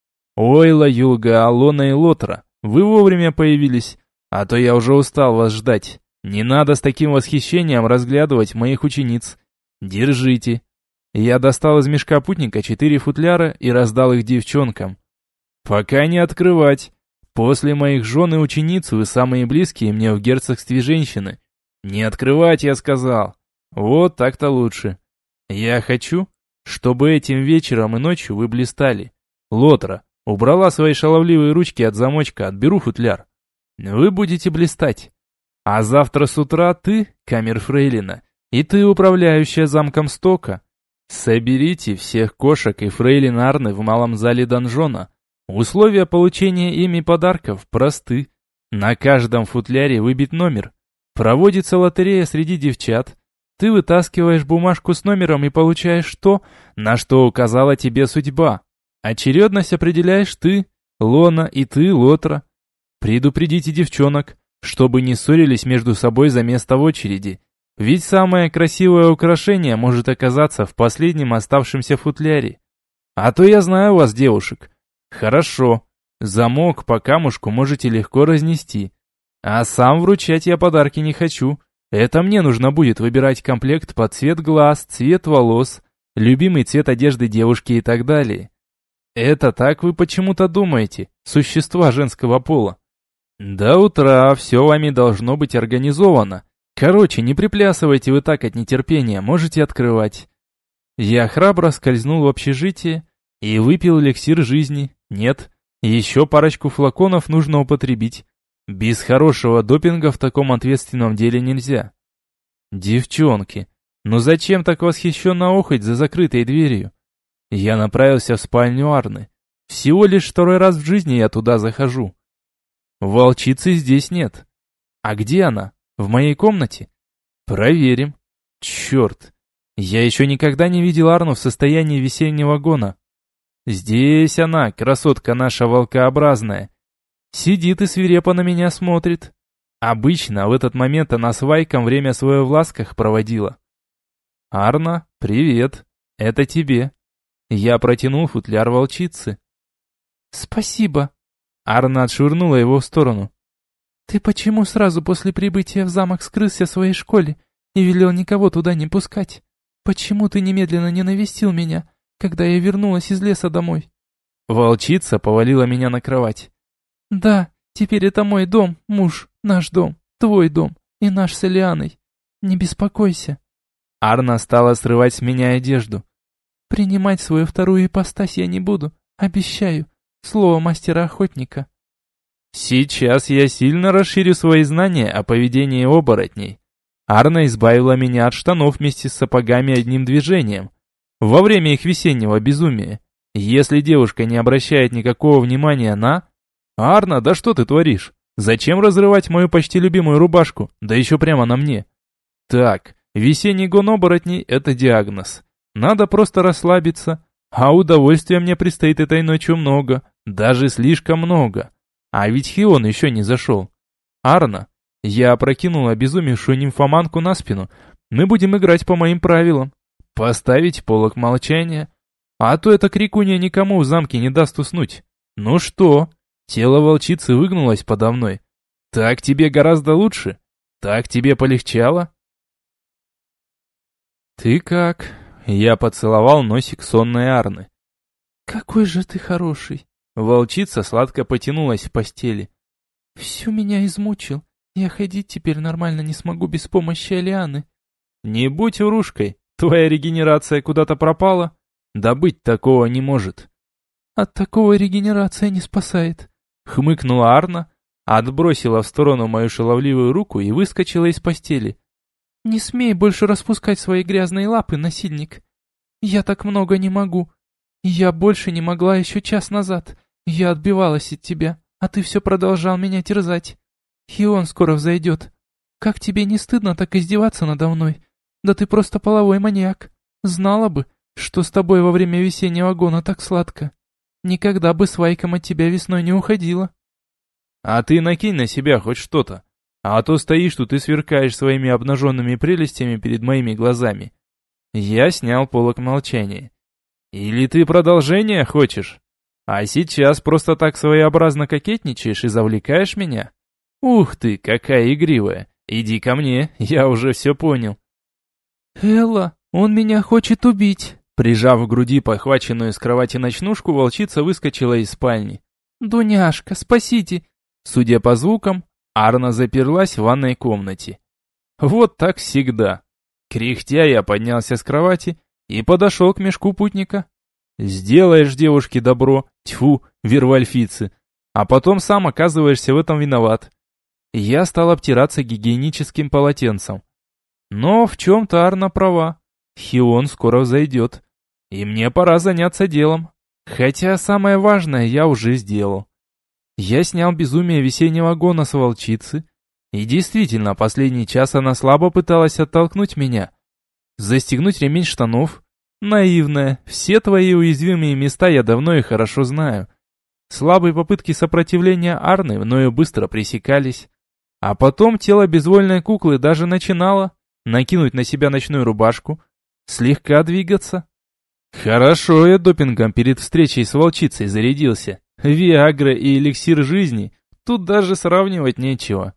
Ойла, Юлга, Алона и Лотра, вы вовремя появились, а то я уже устал вас ждать. Не надо с таким восхищением разглядывать моих учениц. Держите. Я достал из мешка путника четыре футляра и раздал их девчонкам. Пока не открывать. После моих жен и учениц вы самые близкие мне в герцогстве женщины. Не открывать, я сказал. Вот так-то лучше. Я хочу, чтобы этим вечером и ночью вы блистали. Лотра убрала свои шаловливые ручки от замочка, отберу футляр. Вы будете блистать. А завтра с утра ты, камерфрейлина, и ты, управляющая замком Стока, соберите всех кошек и фрейлин Арны в малом зале донжона. Условия получения ими подарков просты. На каждом футляре выбит номер. Проводится лотерея среди девчат. Ты вытаскиваешь бумажку с номером и получаешь то, на что указала тебе судьба. Очередность определяешь ты, Лона, и ты, Лотра. Предупредите девчонок, чтобы не ссорились между собой за место в очереди. Ведь самое красивое украшение может оказаться в последнем оставшемся футляре. А то я знаю вас, девушек. Хорошо. Замок по камушку можете легко разнести. А сам вручать я подарки не хочу. Это мне нужно будет выбирать комплект под цвет глаз, цвет волос, любимый цвет одежды девушки и так далее. Это так вы почему-то думаете, существа женского пола. До утра все вами должно быть организовано. Короче, не приплясывайте вы так от нетерпения, можете открывать. Я храбро скользнул в общежитие и выпил эликсир жизни. Нет, еще парочку флаконов нужно употребить. Без хорошего допинга в таком ответственном деле нельзя. Девчонки, ну зачем так восхищенно охать за закрытой дверью? Я направился в спальню Арны. Всего лишь второй раз в жизни я туда захожу. Волчицы здесь нет. А где она? В моей комнате? Проверим. Черт, я еще никогда не видел Арну в состоянии весеннего гона. Здесь она, красотка наша волкообразная. Сидит и свирепо на меня смотрит. Обычно в этот момент она с Вайком время свое в ласках проводила. Арна, привет. Это тебе. Я протянул футляр волчицы. Спасибо. Арна отшвырнула его в сторону. Ты почему сразу после прибытия в замок скрылся в своей школе и велел никого туда не пускать? Почему ты немедленно не навестил меня, когда я вернулась из леса домой? Волчица повалила меня на кровать. Да, теперь это мой дом, муж, наш дом, твой дом и наш с Элианой. Не беспокойся. Арна стала срывать с меня одежду. Принимать свою вторую ипостась я не буду, обещаю. Слово мастера-охотника. Сейчас я сильно расширю свои знания о поведении оборотней. Арна избавила меня от штанов вместе с сапогами одним движением. Во время их весеннего безумия. Если девушка не обращает никакого внимания на... Арна, да что ты творишь? Зачем разрывать мою почти любимую рубашку? Да еще прямо на мне. Так, весенний гон оборотней – это диагноз. Надо просто расслабиться. А удовольствия мне предстоит этой ночью много. Даже слишком много. А ведь Хион еще не зашел. Арна, я опрокинул обезумевшую нимфоманку на спину. Мы будем играть по моим правилам. Поставить полог молчания. А то эта крикунья никому в замке не даст уснуть. Ну что, Тело волчицы выгнулось подо мной. Так тебе гораздо лучше? Так тебе полегчало? Ты как? Я поцеловал носик сонной Арны. Какой же ты хороший. Волчица сладко потянулась в постели. Всю меня измучил. Я ходить теперь нормально не смогу без помощи Алианы. Не будь урушкой. Твоя регенерация куда-то пропала? Да быть такого не может. От такого регенерация не спасает. Хмыкнула Арна, отбросила в сторону мою шаловливую руку и выскочила из постели. Не смей больше распускать свои грязные лапы, насильник. Я так много не могу. Я больше не могла еще час назад. Я отбивалась от тебя, а ты все продолжал меня терзать. И он скоро взойдет. Как тебе не стыдно так издеваться надо мной? Да ты просто половой маньяк. Знала бы, что с тобой во время весеннего гона так сладко. Никогда бы с Вайком от тебя весной не уходила. А ты накинь на себя хоть что-то. А то стоишь тут и сверкаешь своими обнаженными прелестями перед моими глазами. Я снял полог молчания. Или ты продолжение хочешь? А сейчас просто так своеобразно кокетничаешь и завлекаешь меня? Ух ты, какая игривая. Иди ко мне, я уже все понял. Элла, он меня хочет убить. Прижав к груди похваченную с кровати ночнушку, волчица выскочила из спальни. Дуняшка, спасите. Судя по звукам, Арна заперлась в ванной комнате. Вот так всегда. Кряхтя я поднялся с кровати и подошел к мешку путника. Сделаешь девушке добро, тьфу, вервольфицы, а потом сам оказываешься в этом виноват. Я стал обтираться гигиеническим полотенцем. Но в чем-то Арна права. Хион скоро взойдет, и мне пора заняться делом. Хотя самое важное я уже сделал. Я снял безумие весеннего гона с волчицы, и действительно, последний час она слабо пыталась оттолкнуть меня. Застегнуть ремень штанов? Наивная, все твои уязвимые места я давно и хорошо знаю. Слабые попытки сопротивления Арны мною быстро пресекались. А потом тело безвольной куклы даже начинало накинуть на себя ночную рубашку, слегка двигаться. Хорошо я допингом перед встречей с волчицей зарядился. Виагра и эликсир жизни, тут даже сравнивать нечего.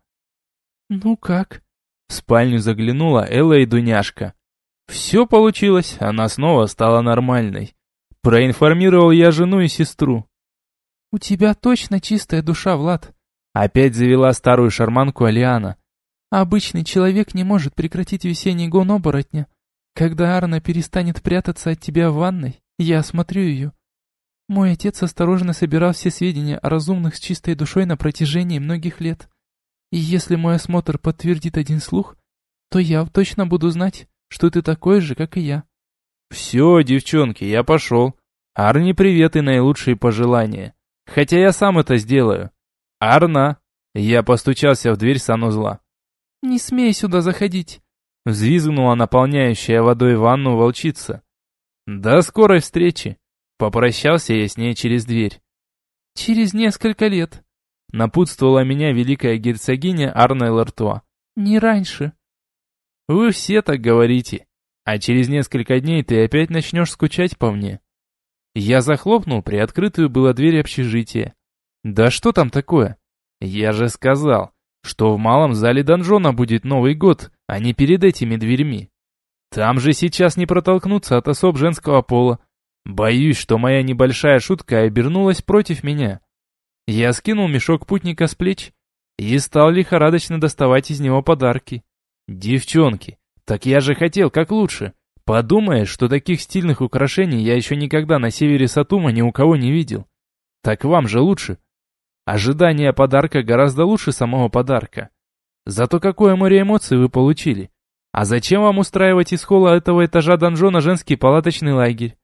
Ну как? В спальню заглянула Элла и Дуняшка. Все получилось, она снова стала нормальной. Проинформировал я жену и сестру. У тебя точно чистая душа, Влад. Опять завела старую шарманку Алиана. Обычный человек не может прекратить весенний гон оборотня. Когда Арна перестанет прятаться от тебя в ванной, я осмотрю ее. Мой отец осторожно собирал все сведения о разумных с чистой душой на протяжении многих лет. И если мой осмотр подтвердит один слух, то я точно буду знать, что ты такой же, как и я. Все, девчонки, я пошел. Арне привет и наилучшие пожелания. Хотя я сам это сделаю. Арна! Я постучался в дверь санузла. Не смей сюда заходить. Взвизгнула наполняющая водой ванну волчица. До скорой встречи. Попрощался я с ней через дверь. Через несколько лет. Напутствовала меня великая герцогиня Арна Лартуа. Не раньше. Вы все так говорите. А через несколько дней ты опять начнешь скучать по мне. Я захлопнул приоткрытую было дверь общежития. Да что там такое? Я же сказал, что в малом зале донжона будет Новый год, а не перед этими дверьми. Там же сейчас не протолкнуться от особ женского пола. Боюсь, что моя небольшая шутка обернулась против меня. Я скинул мешок путника с плеч и стал лихорадочно доставать из него подарки. Девчонки, так я же хотел как лучше. Подумаешь, что таких стильных украшений я еще никогда на севере Сатума ни у кого не видел. Так вам же лучше. Ожидание подарка гораздо лучше самого подарка. Зато какое море эмоций вы получили. А зачем вам устраивать из холла этого этажа донжона женский палаточный лагерь?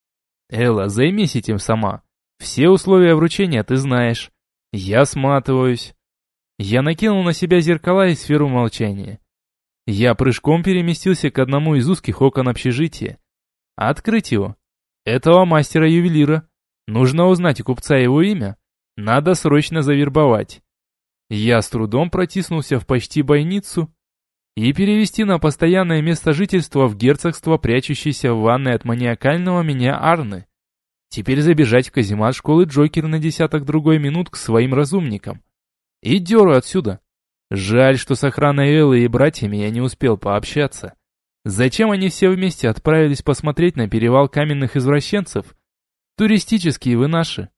Элла, займись этим сама. Все условия вручения ты знаешь. Я сматываюсь. Я накинул на себя зеркала и сферу молчания. Я прыжком переместился к одному из узких окон общежития. Открыть его. Этого мастера-ювелира. Нужно узнать у купца его имя. Надо срочно завербовать. Я с трудом протиснулся в почти бойницу и перевести на постоянное место жительства в герцогство, прячущееся в ванной от маниакального меня Арны. Теперь забежать в каземат школы Джокер на десяток другой минут к своим разумникам. И дёру отсюда. Жаль, что с охраной Эллы и братьями я не успел пообщаться. Зачем они все вместе отправились посмотреть на перевал каменных извращенцев? Туристические вы наши.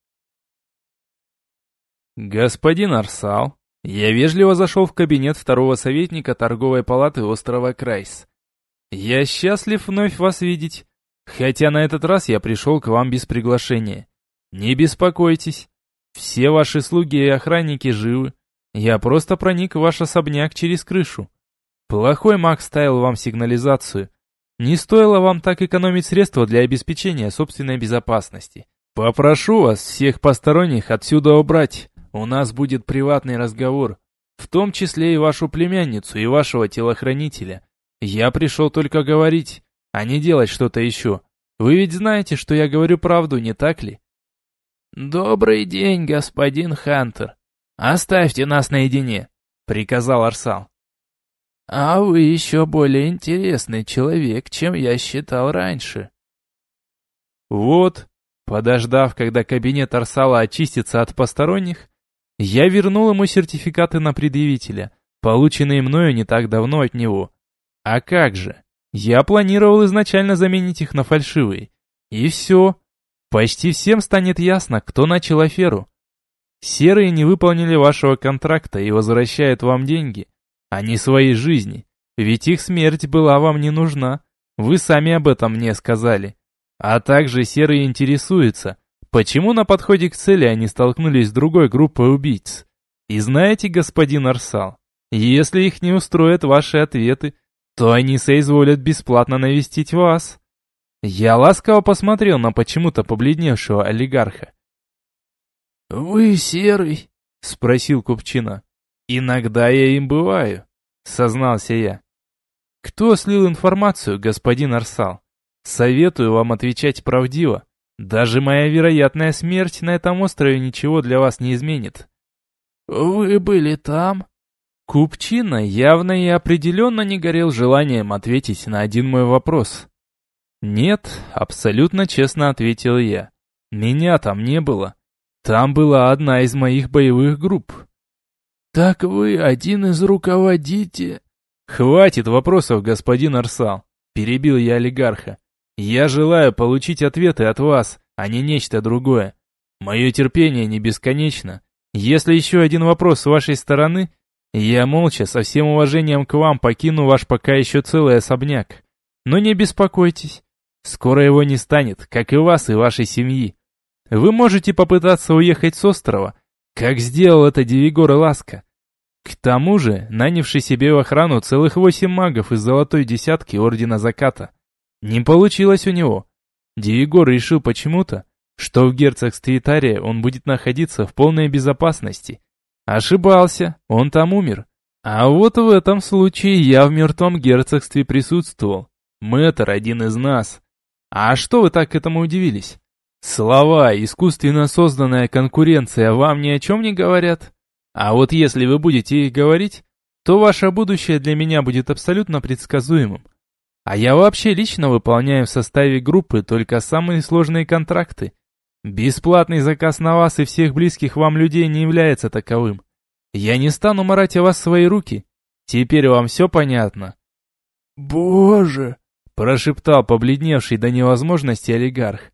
Господин Арсал, я вежливо зашел в кабинет второго советника торговой палаты острова Крайс. Я счастлив вновь вас видеть, хотя на этот раз я пришел к вам без приглашения. Не беспокойтесь, все ваши слуги и охранники живы. Я просто проник в ваш особняк через крышу. Плохой маг ставил вам сигнализацию. Не стоило вам так экономить средства для обеспечения собственной безопасности. Попрошу вас всех посторонних отсюда убрать. У нас будет приватный разговор, в том числе и вашу племянницу и вашего телохранителя. Я пришел только говорить, а не делать что-то еще. Вы ведь знаете, что я говорю правду, не так ли? «Добрый день, господин Хантер. Оставьте нас наедине», — приказал Арсал. «А вы еще более интересный человек, чем я считал раньше». Вот, подождав, когда кабинет Арсала очистится от посторонних, я вернул ему сертификаты на предъявителя, полученные мною не так давно от него. А как же? Я планировал изначально заменить их на фальшивые. И все. Почти всем станет ясно, кто начал аферу. Серые не выполнили вашего контракта и возвращают вам деньги, а не свои жизни. Ведь их смерть была вам не нужна. Вы сами об этом мне сказали. А также серые интересуются, почему на подходе к цели они столкнулись с другой группой убийц. И знаете, господин Арсал, если их не устроят ваши ответы, то они соизволят бесплатно навестить вас. Я ласково посмотрел на почему-то побледневшего олигарха. «Вы серый?» — спросил купчина. «Иногда я им бываю», — сознался я. «Кто слил информацию, господин Арсал? Советую вам отвечать правдиво. Даже моя вероятная смерть на этом острове ничего для вас не изменит». «Вы были там?» Купчина явно и определенно не горел желанием ответить на один мой вопрос. «Нет», — абсолютно честно ответил я. «Меня там не было. Там была одна из моих боевых групп». «Так вы один из руководителей...» «Хватит вопросов, господин Арсал», — перебил я олигарха. «Я желаю получить ответы от вас, а не нечто другое. Мое терпение не бесконечно. Если еще один вопрос с вашей стороны, я молча, со всем уважением к вам, покину ваш пока еще целый особняк. Но не беспокойтесь, скоро его не станет, как и вас и вашей семьи. Вы можете попытаться уехать с острова, как сделал это Девигор и Ласка. К тому же, нанявший себе в охрану целых восемь магов из золотой десятки Ордена Заката. Не получилось у него. Девигор решил почему-то, что в герцогстве Итария он будет находиться в полной безопасности. Ошибался, он там умер. А вот в этом случае я в мертвом герцогстве присутствовал. Мэтр один из нас. А что вы так к этому удивились? Слова «искусственно созданная конкуренция» вам ни о чем не говорят? А вот если вы будете их говорить, то ваше будущее для меня будет абсолютно предсказуемым. А я вообще лично выполняю в составе группы только самые сложные контракты. Бесплатный заказ на вас и всех близких вам людей не является таковым. Я не стану марать о вас свои руки. Теперь вам все понятно?» «Боже!» – прошептал побледневший до невозможности олигарх.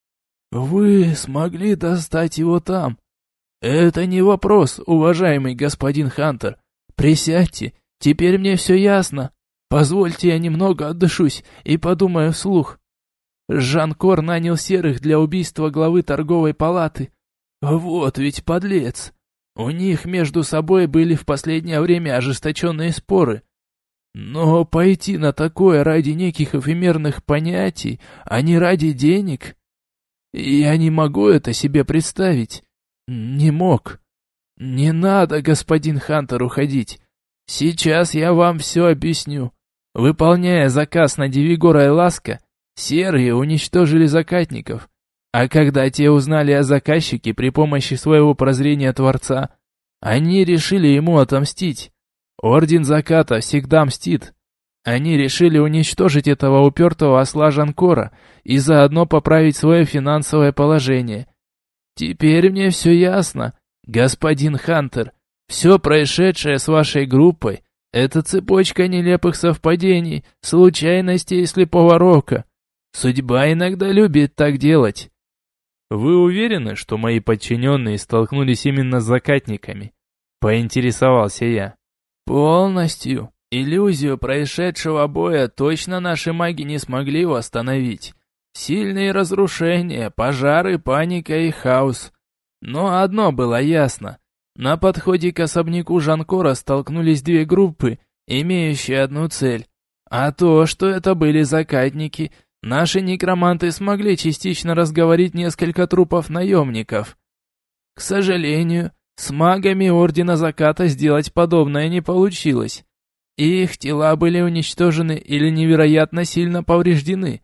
«Вы смогли достать его там? Это не вопрос, уважаемый господин Хантер. Присядьте, теперь мне все ясно. Позвольте я немного отдышусь и подумаю вслух. Жанкор нанял серых для убийства главы торговой палаты. Вот ведь подлец. У них между собой были в последнее время ожесточенные споры. Но пойти на такое ради неких эфемерных понятий, а не ради денег... Я не могу это себе представить. Не мог. Не надо, господин Хантер, уходить. Сейчас я вам все объясню. Выполняя заказ на Девигора и Ласка, серые уничтожили закатников. А когда те узнали о заказчике при помощи своего прозрения Творца, они решили ему отомстить. Орден Заката всегда мстит. Они решили уничтожить этого упертого осла Жанкора и заодно поправить свое финансовое положение. Теперь мне все ясно, господин Хантер. Все происшедшее с вашей группой – это цепочка нелепых совпадений, случайностей и слепого рока. Судьба иногда любит так делать. Вы уверены, что мои подчиненные столкнулись именно с закатниками? Поинтересовался я. Полностью. Иллюзию происшедшего боя точно наши маги не смогли восстановить. Сильные разрушения, пожары, паника и хаос. Но одно было ясно. На подходе к особняку Жанкора столкнулись две группы, имеющие одну цель. А то, что это были закатники, наши некроманты смогли частично разговорить несколько трупов наемников. К сожалению, с магами Ордена Заката сделать подобное не получилось. Их тела были уничтожены или невероятно сильно повреждены.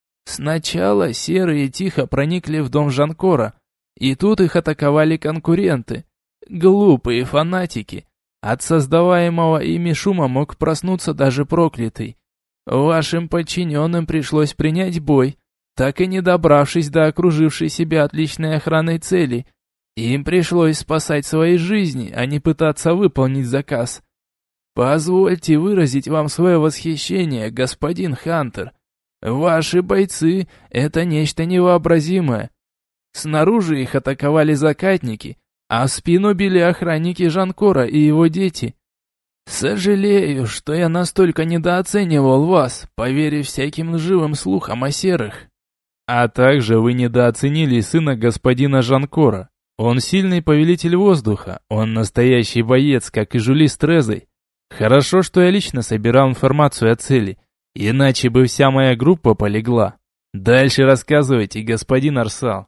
Сначала серые тихо проникли в дом Жанкора, и тут их атаковали конкуренты. Глупые фанатики. От создаваемого ими шума мог проснуться даже проклятый. Вашим подчиненным пришлось принять бой, так и не добравшись до окружившей себя отличной охранной цели. Им пришлось спасать свои жизни, а не пытаться выполнить заказ. Позвольте выразить вам свое восхищение, господин Хантер. Ваши бойцы — это нечто невообразимое. Снаружи их атаковали закатники, а в спину били охранники Жанкора и его дети. Сожалею, что я настолько недооценивал вас, поверив всяким лживым слухам о серых. А также вы недооценили сына господина Жанкора. Он сильный повелитель воздуха, он настоящий боец, как и Жюли с Трезой. Хорошо, что я лично собирал информацию о цели, иначе бы вся моя группа полегла. Дальше рассказывайте, господин Арсал.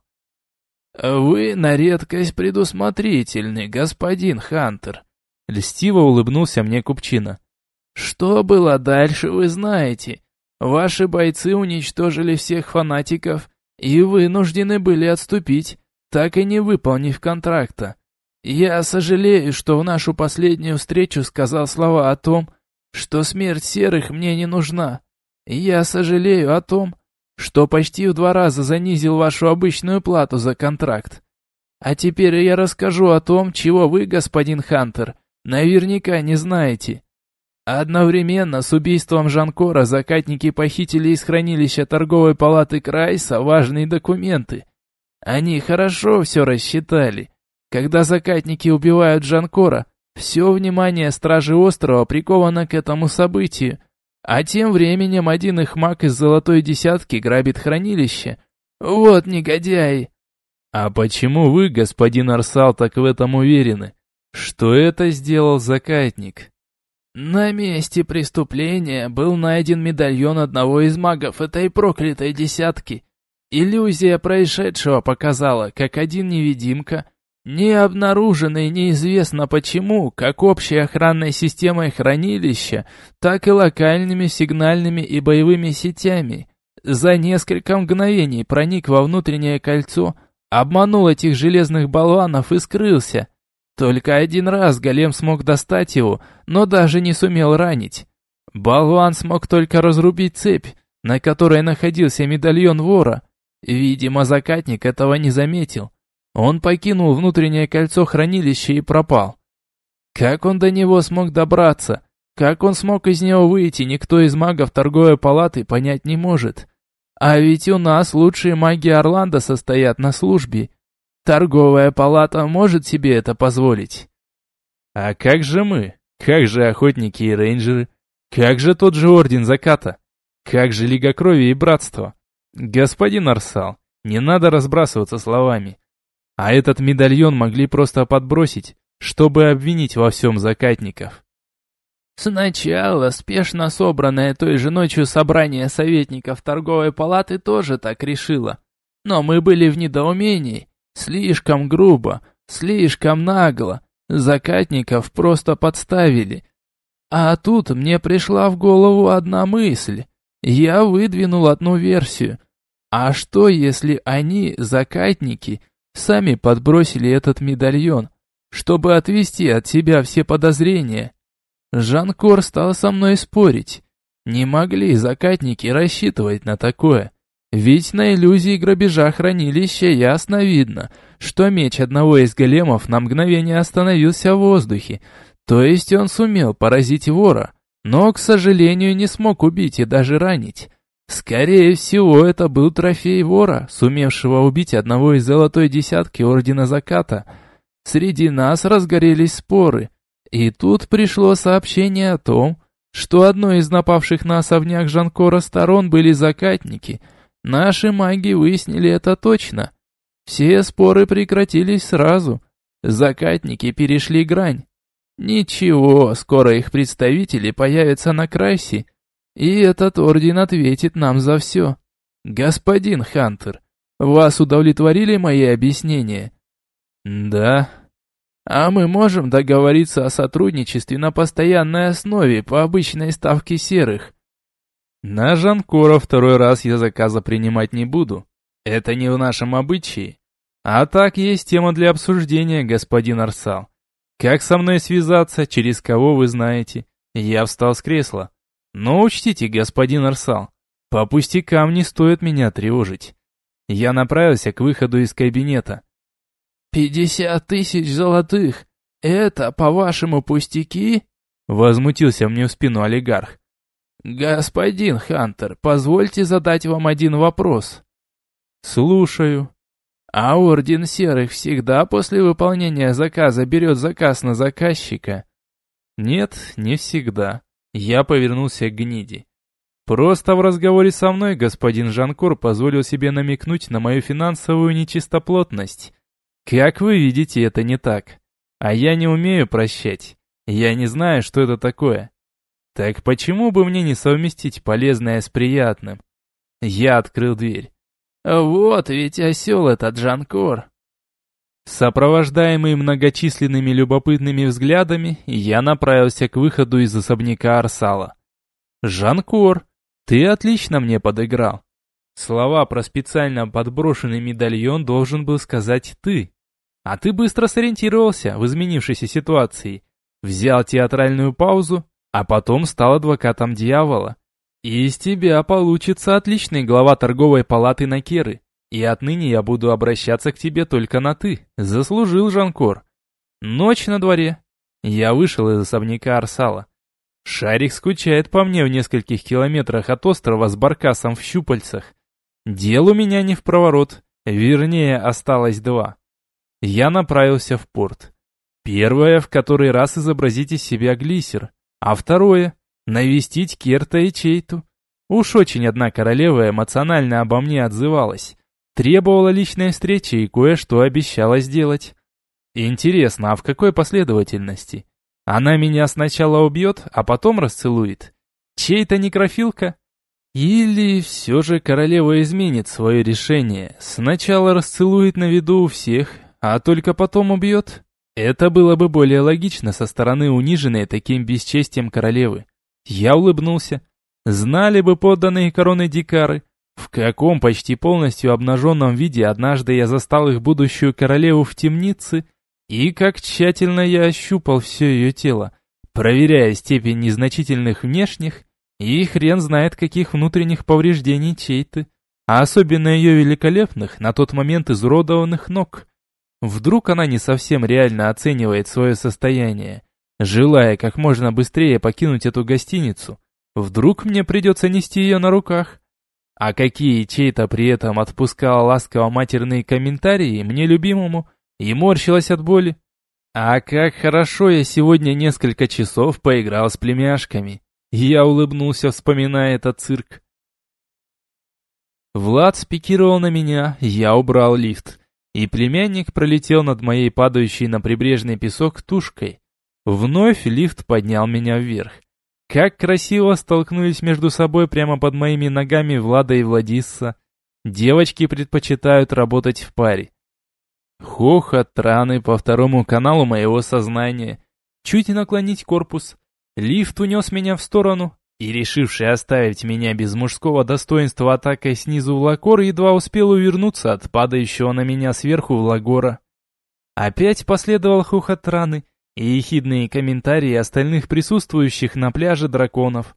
Вы на редкость предусмотрительны, господин Хантер. Льстиво улыбнулся мне купчина. Что было дальше, вы знаете. Ваши бойцы уничтожили всех фанатиков и вынуждены были отступить, так и не выполнив контракта. Я сожалею, что в нашу последнюю встречу сказал слова о том, что смерть серых мне не нужна. Я сожалею о том, что почти в два раза занизил вашу обычную плату за контракт. А теперь я расскажу о том, чего вы, господин Хантер, наверняка не знаете. Одновременно с убийством Жанкора закатники похитили из хранилища торговой палаты Крайса важные документы. Они хорошо все рассчитали. Когда закатники убивают Жанкора, все внимание стражи острова приковано к этому событию, а тем временем один их маг из золотой десятки грабит хранилище. Вот негодяи! А почему вы, господин Арсал, так в этом уверены? Что это сделал закатник? На месте преступления был найден медальон одного из магов этой проклятой десятки. Иллюзия происшедшего показала, как один невидимка, не обнаруженный неизвестно почему, как общей охранной системой хранилища, так и локальными сигнальными и боевыми сетями, за несколько мгновений проник во внутреннее кольцо, обманул этих железных болванов и скрылся. Только один раз голем смог достать его, но даже не сумел ранить. Болван смог только разрубить цепь, на которой находился медальон вора. Видимо, закатник этого не заметил. Он покинул внутреннее кольцо хранилища и пропал. Как он до него смог добраться? Как он смог из него выйти, никто из магов торговой палаты понять не может. А ведь у нас лучшие маги Орландо состоят на службе. Торговая палата может себе это позволить. А как же мы? Как же охотники и рейнджеры? Как же тот же Орден Заката? Как же Лига Крови и Братство? Господин Арсал, не надо разбрасываться словами. А этот медальон могли просто подбросить, чтобы обвинить во всем закатников. Сначала спешно собранное той же ночью собрание советников торговой палаты тоже так решило. Но мы были в недоумении. Слишком грубо, слишком нагло. Закатников просто подставили. А тут мне пришла в голову одна мысль. Я выдвинул одну версию. А что, если они, закатники, сами подбросили этот медальон, чтобы отвести от себя все подозрения? Жанкор стал со мной спорить. Не могли закатники рассчитывать на такое. Ведь на иллюзии грабежа хранилища ясно видно, что меч одного из големов на мгновение остановился в воздухе, то есть он сумел поразить вора, но, к сожалению, не смог убить и даже ранить. Скорее всего, это был трофей вора, сумевшего убить одного из золотой десятки Ордена Заката. Среди нас разгорелись споры, и тут пришло сообщение о том, что одной из напавших на особняк Жанкора сторон были закатники. Наши маги выяснили это точно. Все споры прекратились сразу. Закатники перешли грань. Ничего, скоро их представители появятся на Крайсе, и этот орден ответит нам за все. Господин Хантер, вас удовлетворили мои объяснения? Да. А мы можем договориться о сотрудничестве на постоянной основе по обычной ставке серых? На Жанкора второй раз я заказа принимать не буду. Это не в нашем обычае. А так есть тема для обсуждения, господин Арсал. Как со мной связаться, через кого вы знаете? Я встал с кресла. Но учтите, господин Арсал, по пустякам не стоит меня тревожить. Я направился к выходу из кабинета. «Пятьдесят тысяч золотых! Это, по-вашему, пустяки?» Возмутился мне в спину олигарх. «Господин Хантер, позвольте задать вам один вопрос». «Слушаю». «А Орден Серых всегда после выполнения заказа берет заказ на заказчика?» «Нет, не всегда». Я повернулся к гниде. «Просто в разговоре со мной господин Жанкор позволил себе намекнуть на мою финансовую нечистоплотность. Как вы видите, это не так. А я не умею прощать. Я не знаю, что это такое. Так почему бы мне не совместить полезное с приятным?» Я открыл дверь. «Вот ведь осел этот Жанкор». Сопровождаемый многочисленными любопытными взглядами, я направился к выходу из особняка Арсала. «Жанкор, ты отлично мне подыграл. Слова про специально подброшенный медальон должен был сказать ты. А ты быстро сориентировался в изменившейся ситуации, взял театральную паузу, а потом стал адвокатом дьявола. И из тебя получится отличный глава торговой палаты Накеры. И отныне я буду обращаться к тебе только на «ты». Заслужил, Жанкор. Ночь на дворе. Я вышел из особняка Арсала. Шарик скучает по мне в нескольких километрах от острова с баркасом в щупальцах. Дел у меня не в проворот, вернее, осталось два. Я направился в порт. Первое, в который раз изобразить из себя глиссер, а второе — навестить Керта и Чейту. Уж очень одна королева эмоционально обо мне отзывалась. Требовала личной встречи и кое-что обещала сделать. Интересно, а в какой последовательности? Она меня сначала убьет, а потом расцелует? Чей-то некрофилка? Или все же королева изменит свое решение, сначала расцелует на виду у всех, а только потом убьет? Это было бы более логично со стороны униженной таким бесчестием королевы. Я улыбнулся. Знали бы подданные короны Дикары, в каком почти полностью обнаженном виде однажды я застал их будущую королеву в темнице, и как тщательно я ощупал все ее тело, проверяя степень незначительных внешних и хрен знает каких внутренних повреждений Чейты, а особенно ее великолепных, на тот момент изуродованных ног. Вдруг она не совсем реально оценивает свое состояние, желая как можно быстрее покинуть эту гостиницу. Вдруг мне придется нести ее на руках. А какие Чейта при этом отпускала ласково матерные комментарии мне любимому и морщилась от боли. А как хорошо я сегодня несколько часов поиграл с племяшками. Я улыбнулся, вспоминая этот цирк. Влад спикировал на меня, я убрал лифт, и племянник пролетел над моей падающей на прибрежный песок тушкой. Вновь лифт поднял меня вверх. Как красиво столкнулись между собой прямо под моими ногами Влада и Владисса. Девочки предпочитают работать в паре. Хохот, раны по второму каналу моего сознания. Чуть наклонить корпус. Лифт унес меня в сторону, и, решивший оставить меня без мужского достоинства атакой снизу Влакор, едва успел увернуться от падающего на меня сверху Влагора. Опять последовал хохот раны и ехидные комментарии остальных присутствующих на пляже драконов.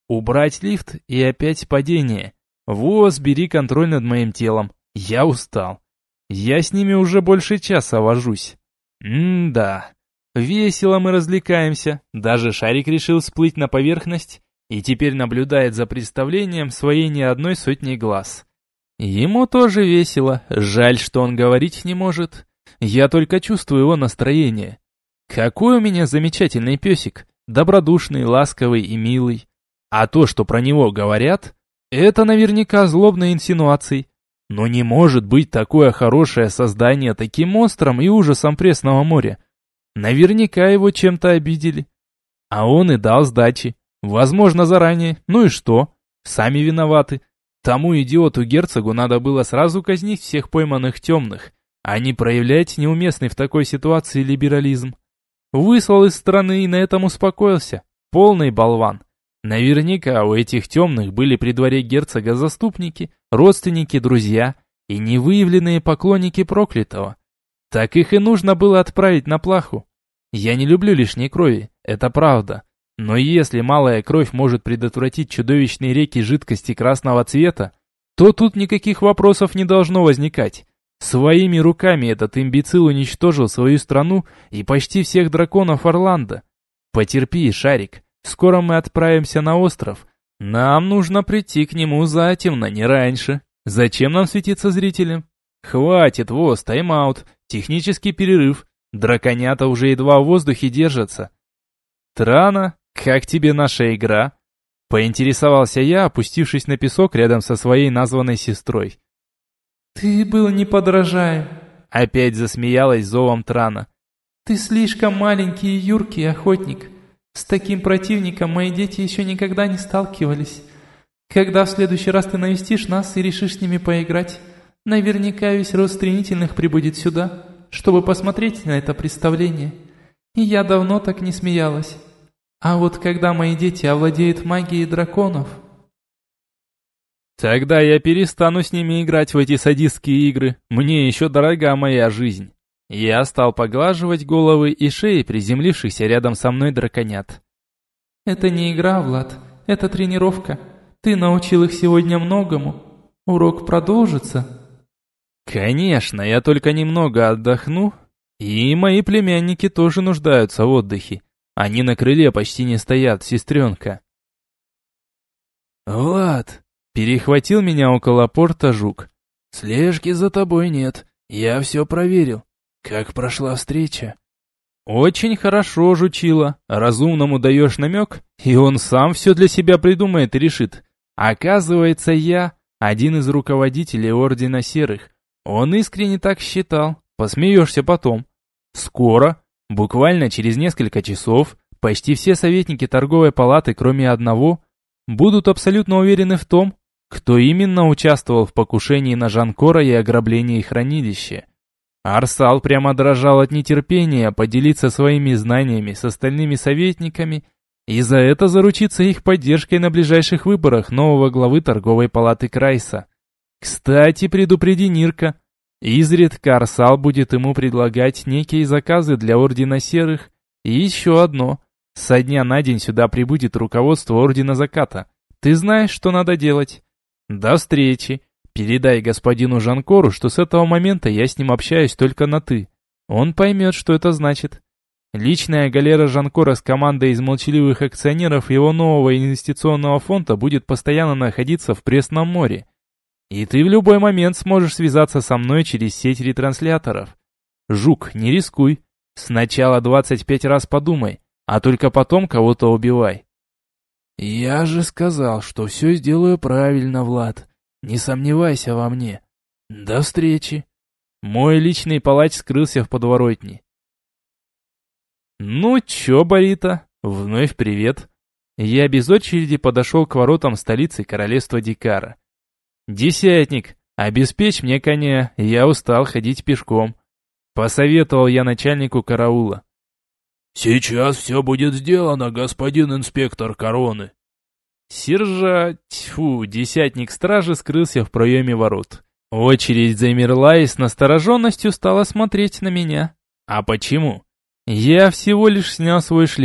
Убрать лифт и опять падение. ВОЗ, бери контроль над моим телом. Я устал. Я с ними уже больше часа вожусь. М-да. Весело мы развлекаемся. Даже шарик решил всплыть на поверхность и теперь наблюдает за представлением своей не одной сотни глаз. Ему тоже весело. Жаль, что он говорить не может. Я только чувствую его настроение. Какой у меня замечательный песик. Добродушный, ласковый и милый. А то, что про него говорят, это наверняка злобные инсинуации. Но не может быть такое хорошее создание таким монстром и ужасом пресного моря. Наверняка его чем-то обидели. А он и дал сдачи. Возможно, заранее. Ну и что? Сами виноваты. Тому идиоту-герцогу надо было сразу казнить всех пойманных темных, а не проявлять неуместный в такой ситуации либерализм. Выслал из страны и на этом успокоился. Полный болван. Наверняка у этих темных были при дворе герцога заступники, родственники, друзья и невыявленные поклонники проклятого. Так их и нужно было отправить на плаху. Я не люблю лишней крови, это правда. Но если малая кровь может предотвратить чудовищные реки жидкости красного цвета, то тут никаких вопросов не должно возникать. Своими руками этот имбецил уничтожил свою страну и почти всех драконов Орландо. Потерпи, Шарик, скоро мы отправимся на остров. Нам нужно прийти к нему затемно, не раньше. Зачем нам светиться зрителям? Хватит, ВОЗ, тайм-аут, технический перерыв. Драконята уже едва в воздухе держатся. Трана, как тебе наша игра? Поинтересовался я, опустившись на песок рядом со своей названной сестрой. «Ты был неподражаем», — опять засмеялась зовом Трана. «Ты слишком маленький и юркий охотник. С таким противником мои дети еще никогда не сталкивались. Когда в следующий раз ты навестишь нас и решишь с ними поиграть, наверняка весь род стремительных прибудет сюда, чтобы посмотреть на это представление. И я давно так не смеялась. А вот когда мои дети овладеют магией драконов...» Тогда я перестану с ними играть в эти садистские игры. Мне еще дорога моя жизнь. Я стал поглаживать головы и шеи приземлившихся рядом со мной драконят. «Это не игра, Влад, это тренировка. Ты научил их сегодня многому. Урок продолжится?» «Конечно, я только немного отдохну. И мои племянники тоже нуждаются в отдыхе. Они на крыле почти не стоят, сестренка». «Влад!» Перехватил меня около порта жук. «Слежки за тобой нет. Я все проверил. Как прошла встреча?» «Очень хорошо, жучила. Разумному даешь намек, и он сам все для себя придумает и решит. Оказывается, я один из руководителей Ордена Серых. Он искренне так считал. Посмеешься потом. Скоро, буквально через несколько часов, почти все советники торговой палаты, кроме одного, будут абсолютно уверены в том, кто именно участвовал в покушении на Жанкора и ограблении хранилища. Арсал прямо дрожал от нетерпения поделиться своими знаниями с остальными советниками и за это заручиться их поддержкой на ближайших выборах нового главы торговой палаты Крайса. Кстати, предупреди Нирка, изредка Арсал будет ему предлагать некие заказы для Ордена Серых, и еще одно. Со дня на день сюда прибудет руководство Ордена Заката. Ты знаешь, что надо делать. До встречи. Передай господину Жанкору, что с этого момента я с ним общаюсь только на «ты». Он поймет, что это значит. Личная галера Жанкора с командой из молчаливых акционеров его нового инвестиционного фонда будет постоянно находиться в Пресном море. И ты в любой момент сможешь связаться со мной через сеть ретрансляторов. Жук, не рискуй. Сначала двадцать пять раз подумай, а только потом кого-то убивай. «Я же сказал, что все сделаю правильно, Влад. Не сомневайся во мне. До встречи». Мой личный палач скрылся в подворотне. «Ну чё, Борита, вновь привет». Я без очереди подошел к воротам столицы королевства Дикара. «Десятник, обеспечь мне коня, я устал ходить пешком», — посоветовал я начальнику караула. «Сейчас все будет сделано, господин инспектор короны». Сержа... Тьфу, десятник стражи скрылся в проеме ворот. Очередь замерла и с настороженностью стала смотреть на меня. А почему? Я всего лишь снял свой шлем,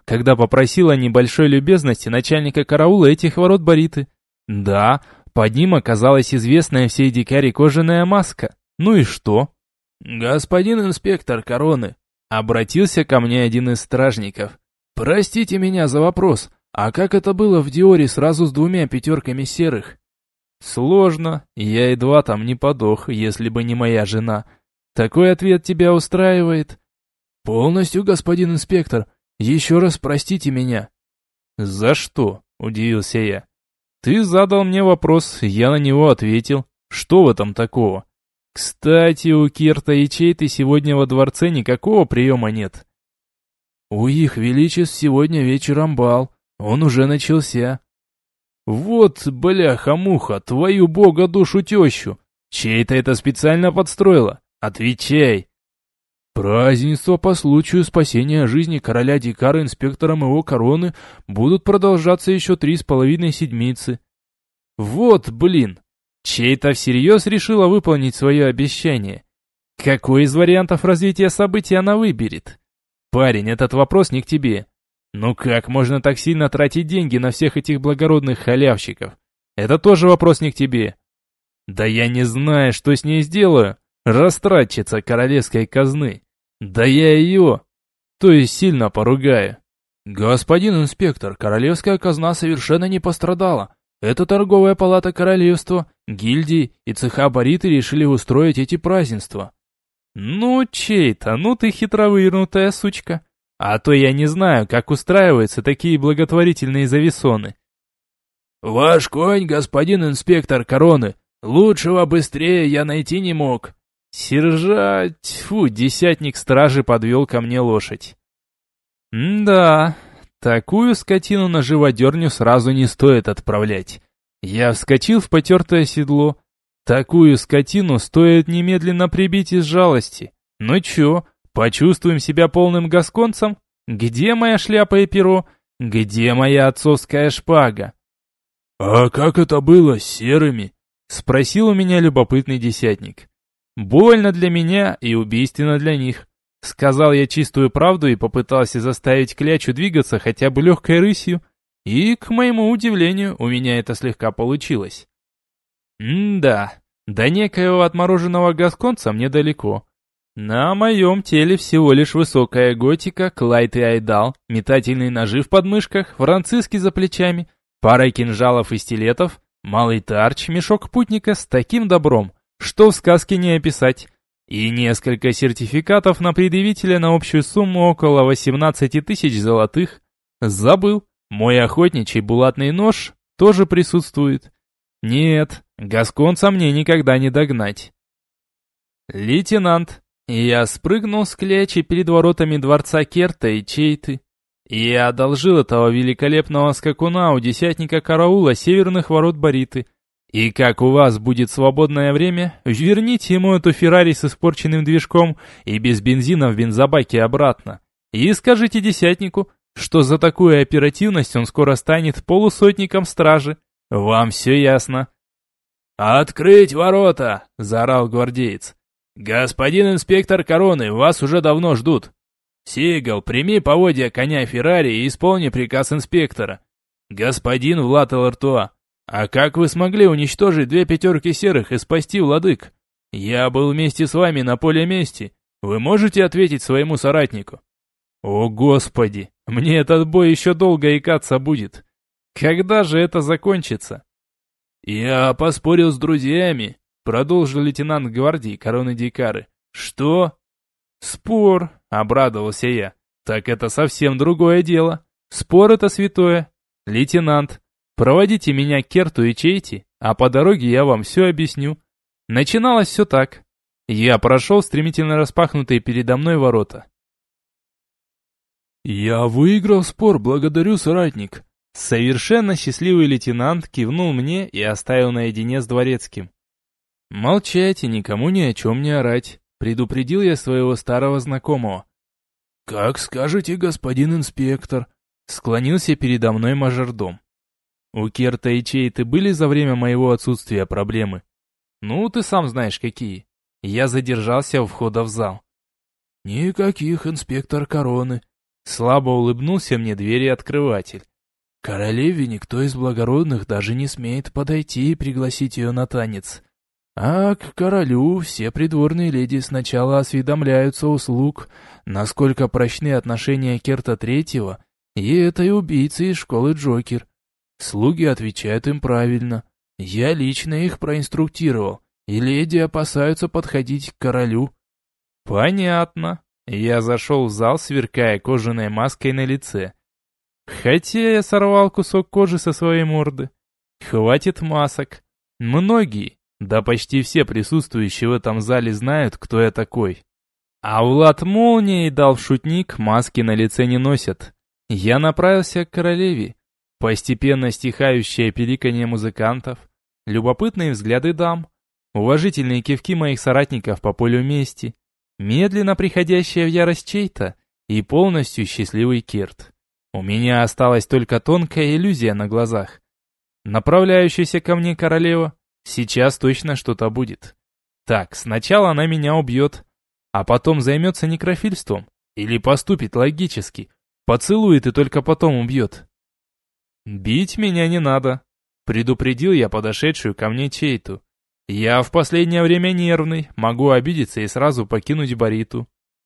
когда попросил о небольшой любезности начальника караула этих ворот Бориты. Да, под ним оказалась известная всей дикаре кожаная маска. Ну и что? «Господин инспектор Короны», — обратился ко мне один из стражников. «Простите меня за вопрос, а как это было в Диоре сразу с двумя пятерками серых?» «Сложно, я едва там не подох, если бы не моя жена. Такой ответ тебя устраивает?» «Полностью, господин инспектор. Еще раз простите меня». «За что?» — удивился я. «Ты задал мне вопрос, я на него ответил. Что в этом такого? Кстати, у Кирта и Чейты сегодня во дворце никакого приема нет». «У их величеств сегодня вечером бал. Он уже начался». «Вот, бляха-муха, твою бога душу тещу! Чей-то это специально подстроила? Отвечай!» «Празднества по случаю спасения жизни короля Дикара инспектором его короны будут продолжаться еще три с половиной седмицы». «Вот, блин! Чей-то всерьез решила выполнить свое обещание. Какой из вариантов развития событий она выберет? Парень, этот вопрос не к тебе. Ну как можно так сильно тратить деньги на всех этих благородных халявщиков? Это тоже вопрос не к тебе. Да я не знаю, что с ней сделаю. Растратчица королевской казны. Да я ее, то есть сильно поругаю». «Господин инспектор, королевская казна совершенно не пострадала. Это торговая палата королевства, гильдии и цеха Бориты решили устроить эти празднества». «Ну, Чей-то, ну ты хитровывернутая сучка. А то я не знаю, как устраиваются такие благотворительные завесоны». «Ваш конь, господин инспектор Короны. Лучшего быстрее я найти не мог». «Сержа... Тьфу, десятник стражи подвел ко мне лошадь». «Да, такую скотину на живодерню сразу не стоит отправлять. Я вскочил в потертое седло. Такую скотину стоит немедленно прибить из жалости. Ну чё, почувствуем себя полным гасконцем? Где моя шляпа и перо? Где моя отцовская шпага?» «А как это было с серыми?» — спросил у меня любопытный десятник. «Больно для меня и убийственно для них», — сказал я чистую правду и попытался заставить клячу двигаться хотя бы легкой рысью, и, к моему удивлению, у меня это слегка получилось. М-да, до некоего отмороженного гасконца мне далеко. На моем теле всего лишь высокая готика, Клайд и Айдал, метательные ножи в подмышках, франциски за плечами, пара кинжалов и стилетов, малый тарч, мешок путника с таким добром, что в сказке не описать, и несколько сертификатов на предъявителя на общую сумму около восемнадцати тысяч золотых. Забыл, мой охотничий булатный нож тоже присутствует. Нет, гасконца мне никогда не догнать. «Лейтенант», я спрыгнул с клячи перед воротами дворца Керта и Чейты. Я одолжил этого великолепного скакуна у десятника караула северных ворот Бориты. И как у вас будет свободное время, верните ему эту Феррари с испорченным движком и без бензина в бензобаке обратно. И скажите десятнику, что за такую оперативность он скоро станет полусотником стражи. Вам все ясно?» «Открыть ворота!» – заорал гвардеец. «Господин инспектор Короны, вас уже давно ждут. Сигал, прими поводья коня Феррари и исполни приказ инспектора. Господин Влад Элартуа, а как вы смогли уничтожить две пятерки серых и спасти владык? Я был вместе с вами на поле мести. Вы можете ответить своему соратнику?» «О, Господи, мне этот бой еще долго икаться будет. Когда же это закончится?» «Я поспорил с друзьями», — продолжил лейтенант гвардии Короны Дикары. «Что?» «Спор», — обрадовался я. «Так это совсем другое дело. Спор — это святое. Лейтенант, проводите меня к Керту и Чейти, а по дороге я вам все объясню». Начиналось все так. Я прошел стремительно распахнутые передо мной ворота. «Я выиграл спор, благодарю, соратник». Совершенно счастливый лейтенант кивнул мне и оставил наедине с дворецким. «Молчать и никому ни о чем не орать», — предупредил я своего старого знакомого. «Как скажете, господин инспектор», — склонился передо мной мажордом. «У Керта и Чейты были за время моего отсутствия проблемы?» «Ну, ты сам знаешь, какие». Я задержался у входа в зал. «Никаких, инспектор Короны. Слабо улыбнулся мне двери открыватель. Королеве никто из благородных даже не смеет подойти и пригласить ее на танец. А к королю все придворные леди сначала осведомляются у слуг, насколько прочны отношения Керта Третьего и этой убийцы из школы Джокер. Слуги отвечают им правильно. Я лично их проинструктировал, и леди опасаются подходить к королю. Понятно. Я зашел в зал, сверкая кожаной маской на лице. Хотя я сорвал кусок кожи со своей морды. Хватит масок. Многие, да почти все присутствующие в этом зале знают, кто я такой. А Влад молнией дал в шутник, маски на лице не носят. Я направился к королеве. Постепенно стихающее пиликанье музыкантов, любопытные взгляды дам, уважительные кивки моих соратников по полю мести, медленно приходящая в ярость чей-то и полностью счастливый Керт. У меня осталась только тонкая иллюзия на глазах. Направляющаяся ко мне королева, сейчас точно что-то будет. Так, сначала она меня убьет, а потом займется некрофильством, или поступит логически, поцелует и только потом убьет. «Бить меня не надо», — предупредил я подошедшую ко мне Чейту. «Я в последнее время нервный, могу обидеться и сразу покинуть Бариту».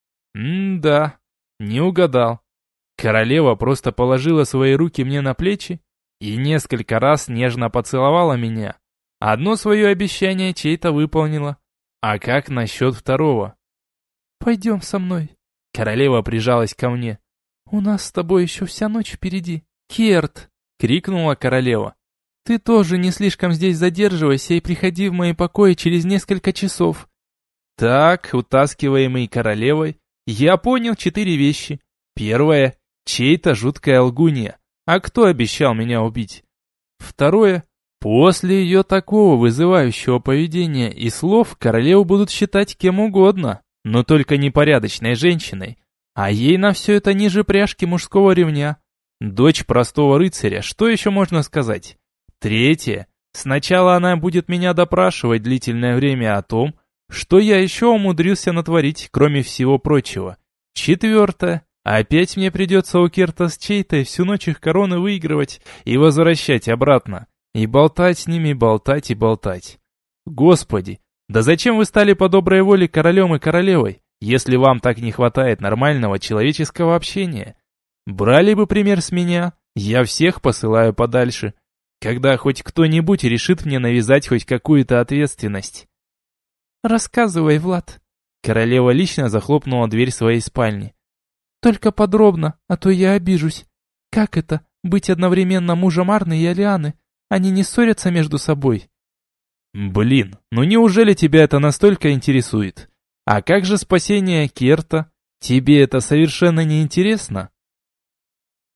М-да, не угадал. Королева просто положила свои руки мне на плечи и несколько раз нежно поцеловала меня. Одно свое обещание Чейта выполнила. А как насчет второго? «Пойдем со мной». Королева прижалась ко мне. «У нас с тобой еще вся ночь впереди». «Керт!» — крикнула королева. «Ты тоже не слишком здесь задерживайся и приходи в мои покои через несколько часов». Так, утаскиваемый королевой, я понял четыре вещи. Первое — чей-то жуткая лгунья. А кто обещал меня убить? Второе — после ее такого вызывающего поведения и слов королеву будут считать кем угодно, но только непорядочной женщиной. А ей на все это ниже пряжки мужского ремня. Дочь простого рыцаря, что еще можно сказать? Третье. Сначала она будет меня допрашивать длительное время о том, что я еще умудрился натворить, кроме всего прочего. Четвертое. Опять мне придется у Керта с чей-то всю ночь их короны выигрывать и возвращать обратно. И болтать с ними, болтать и болтать. Господи, да зачем вы стали по доброй воле королем и королевой, если вам так не хватает нормального человеческого общения? Брали бы пример с меня, я всех посылаю подальше, когда хоть кто-нибудь решит мне навязать хоть какую-то ответственность. «Рассказывай, Влад». Королева лично захлопнула дверь своей спальни. «Только подробно, а то я обижусь. Как это, быть одновременно мужем Арны и Алианы? Они не ссорятся между собой?» «Блин, ну неужели тебя это настолько интересует? А как же спасение Керта? Тебе это совершенно не интересно?»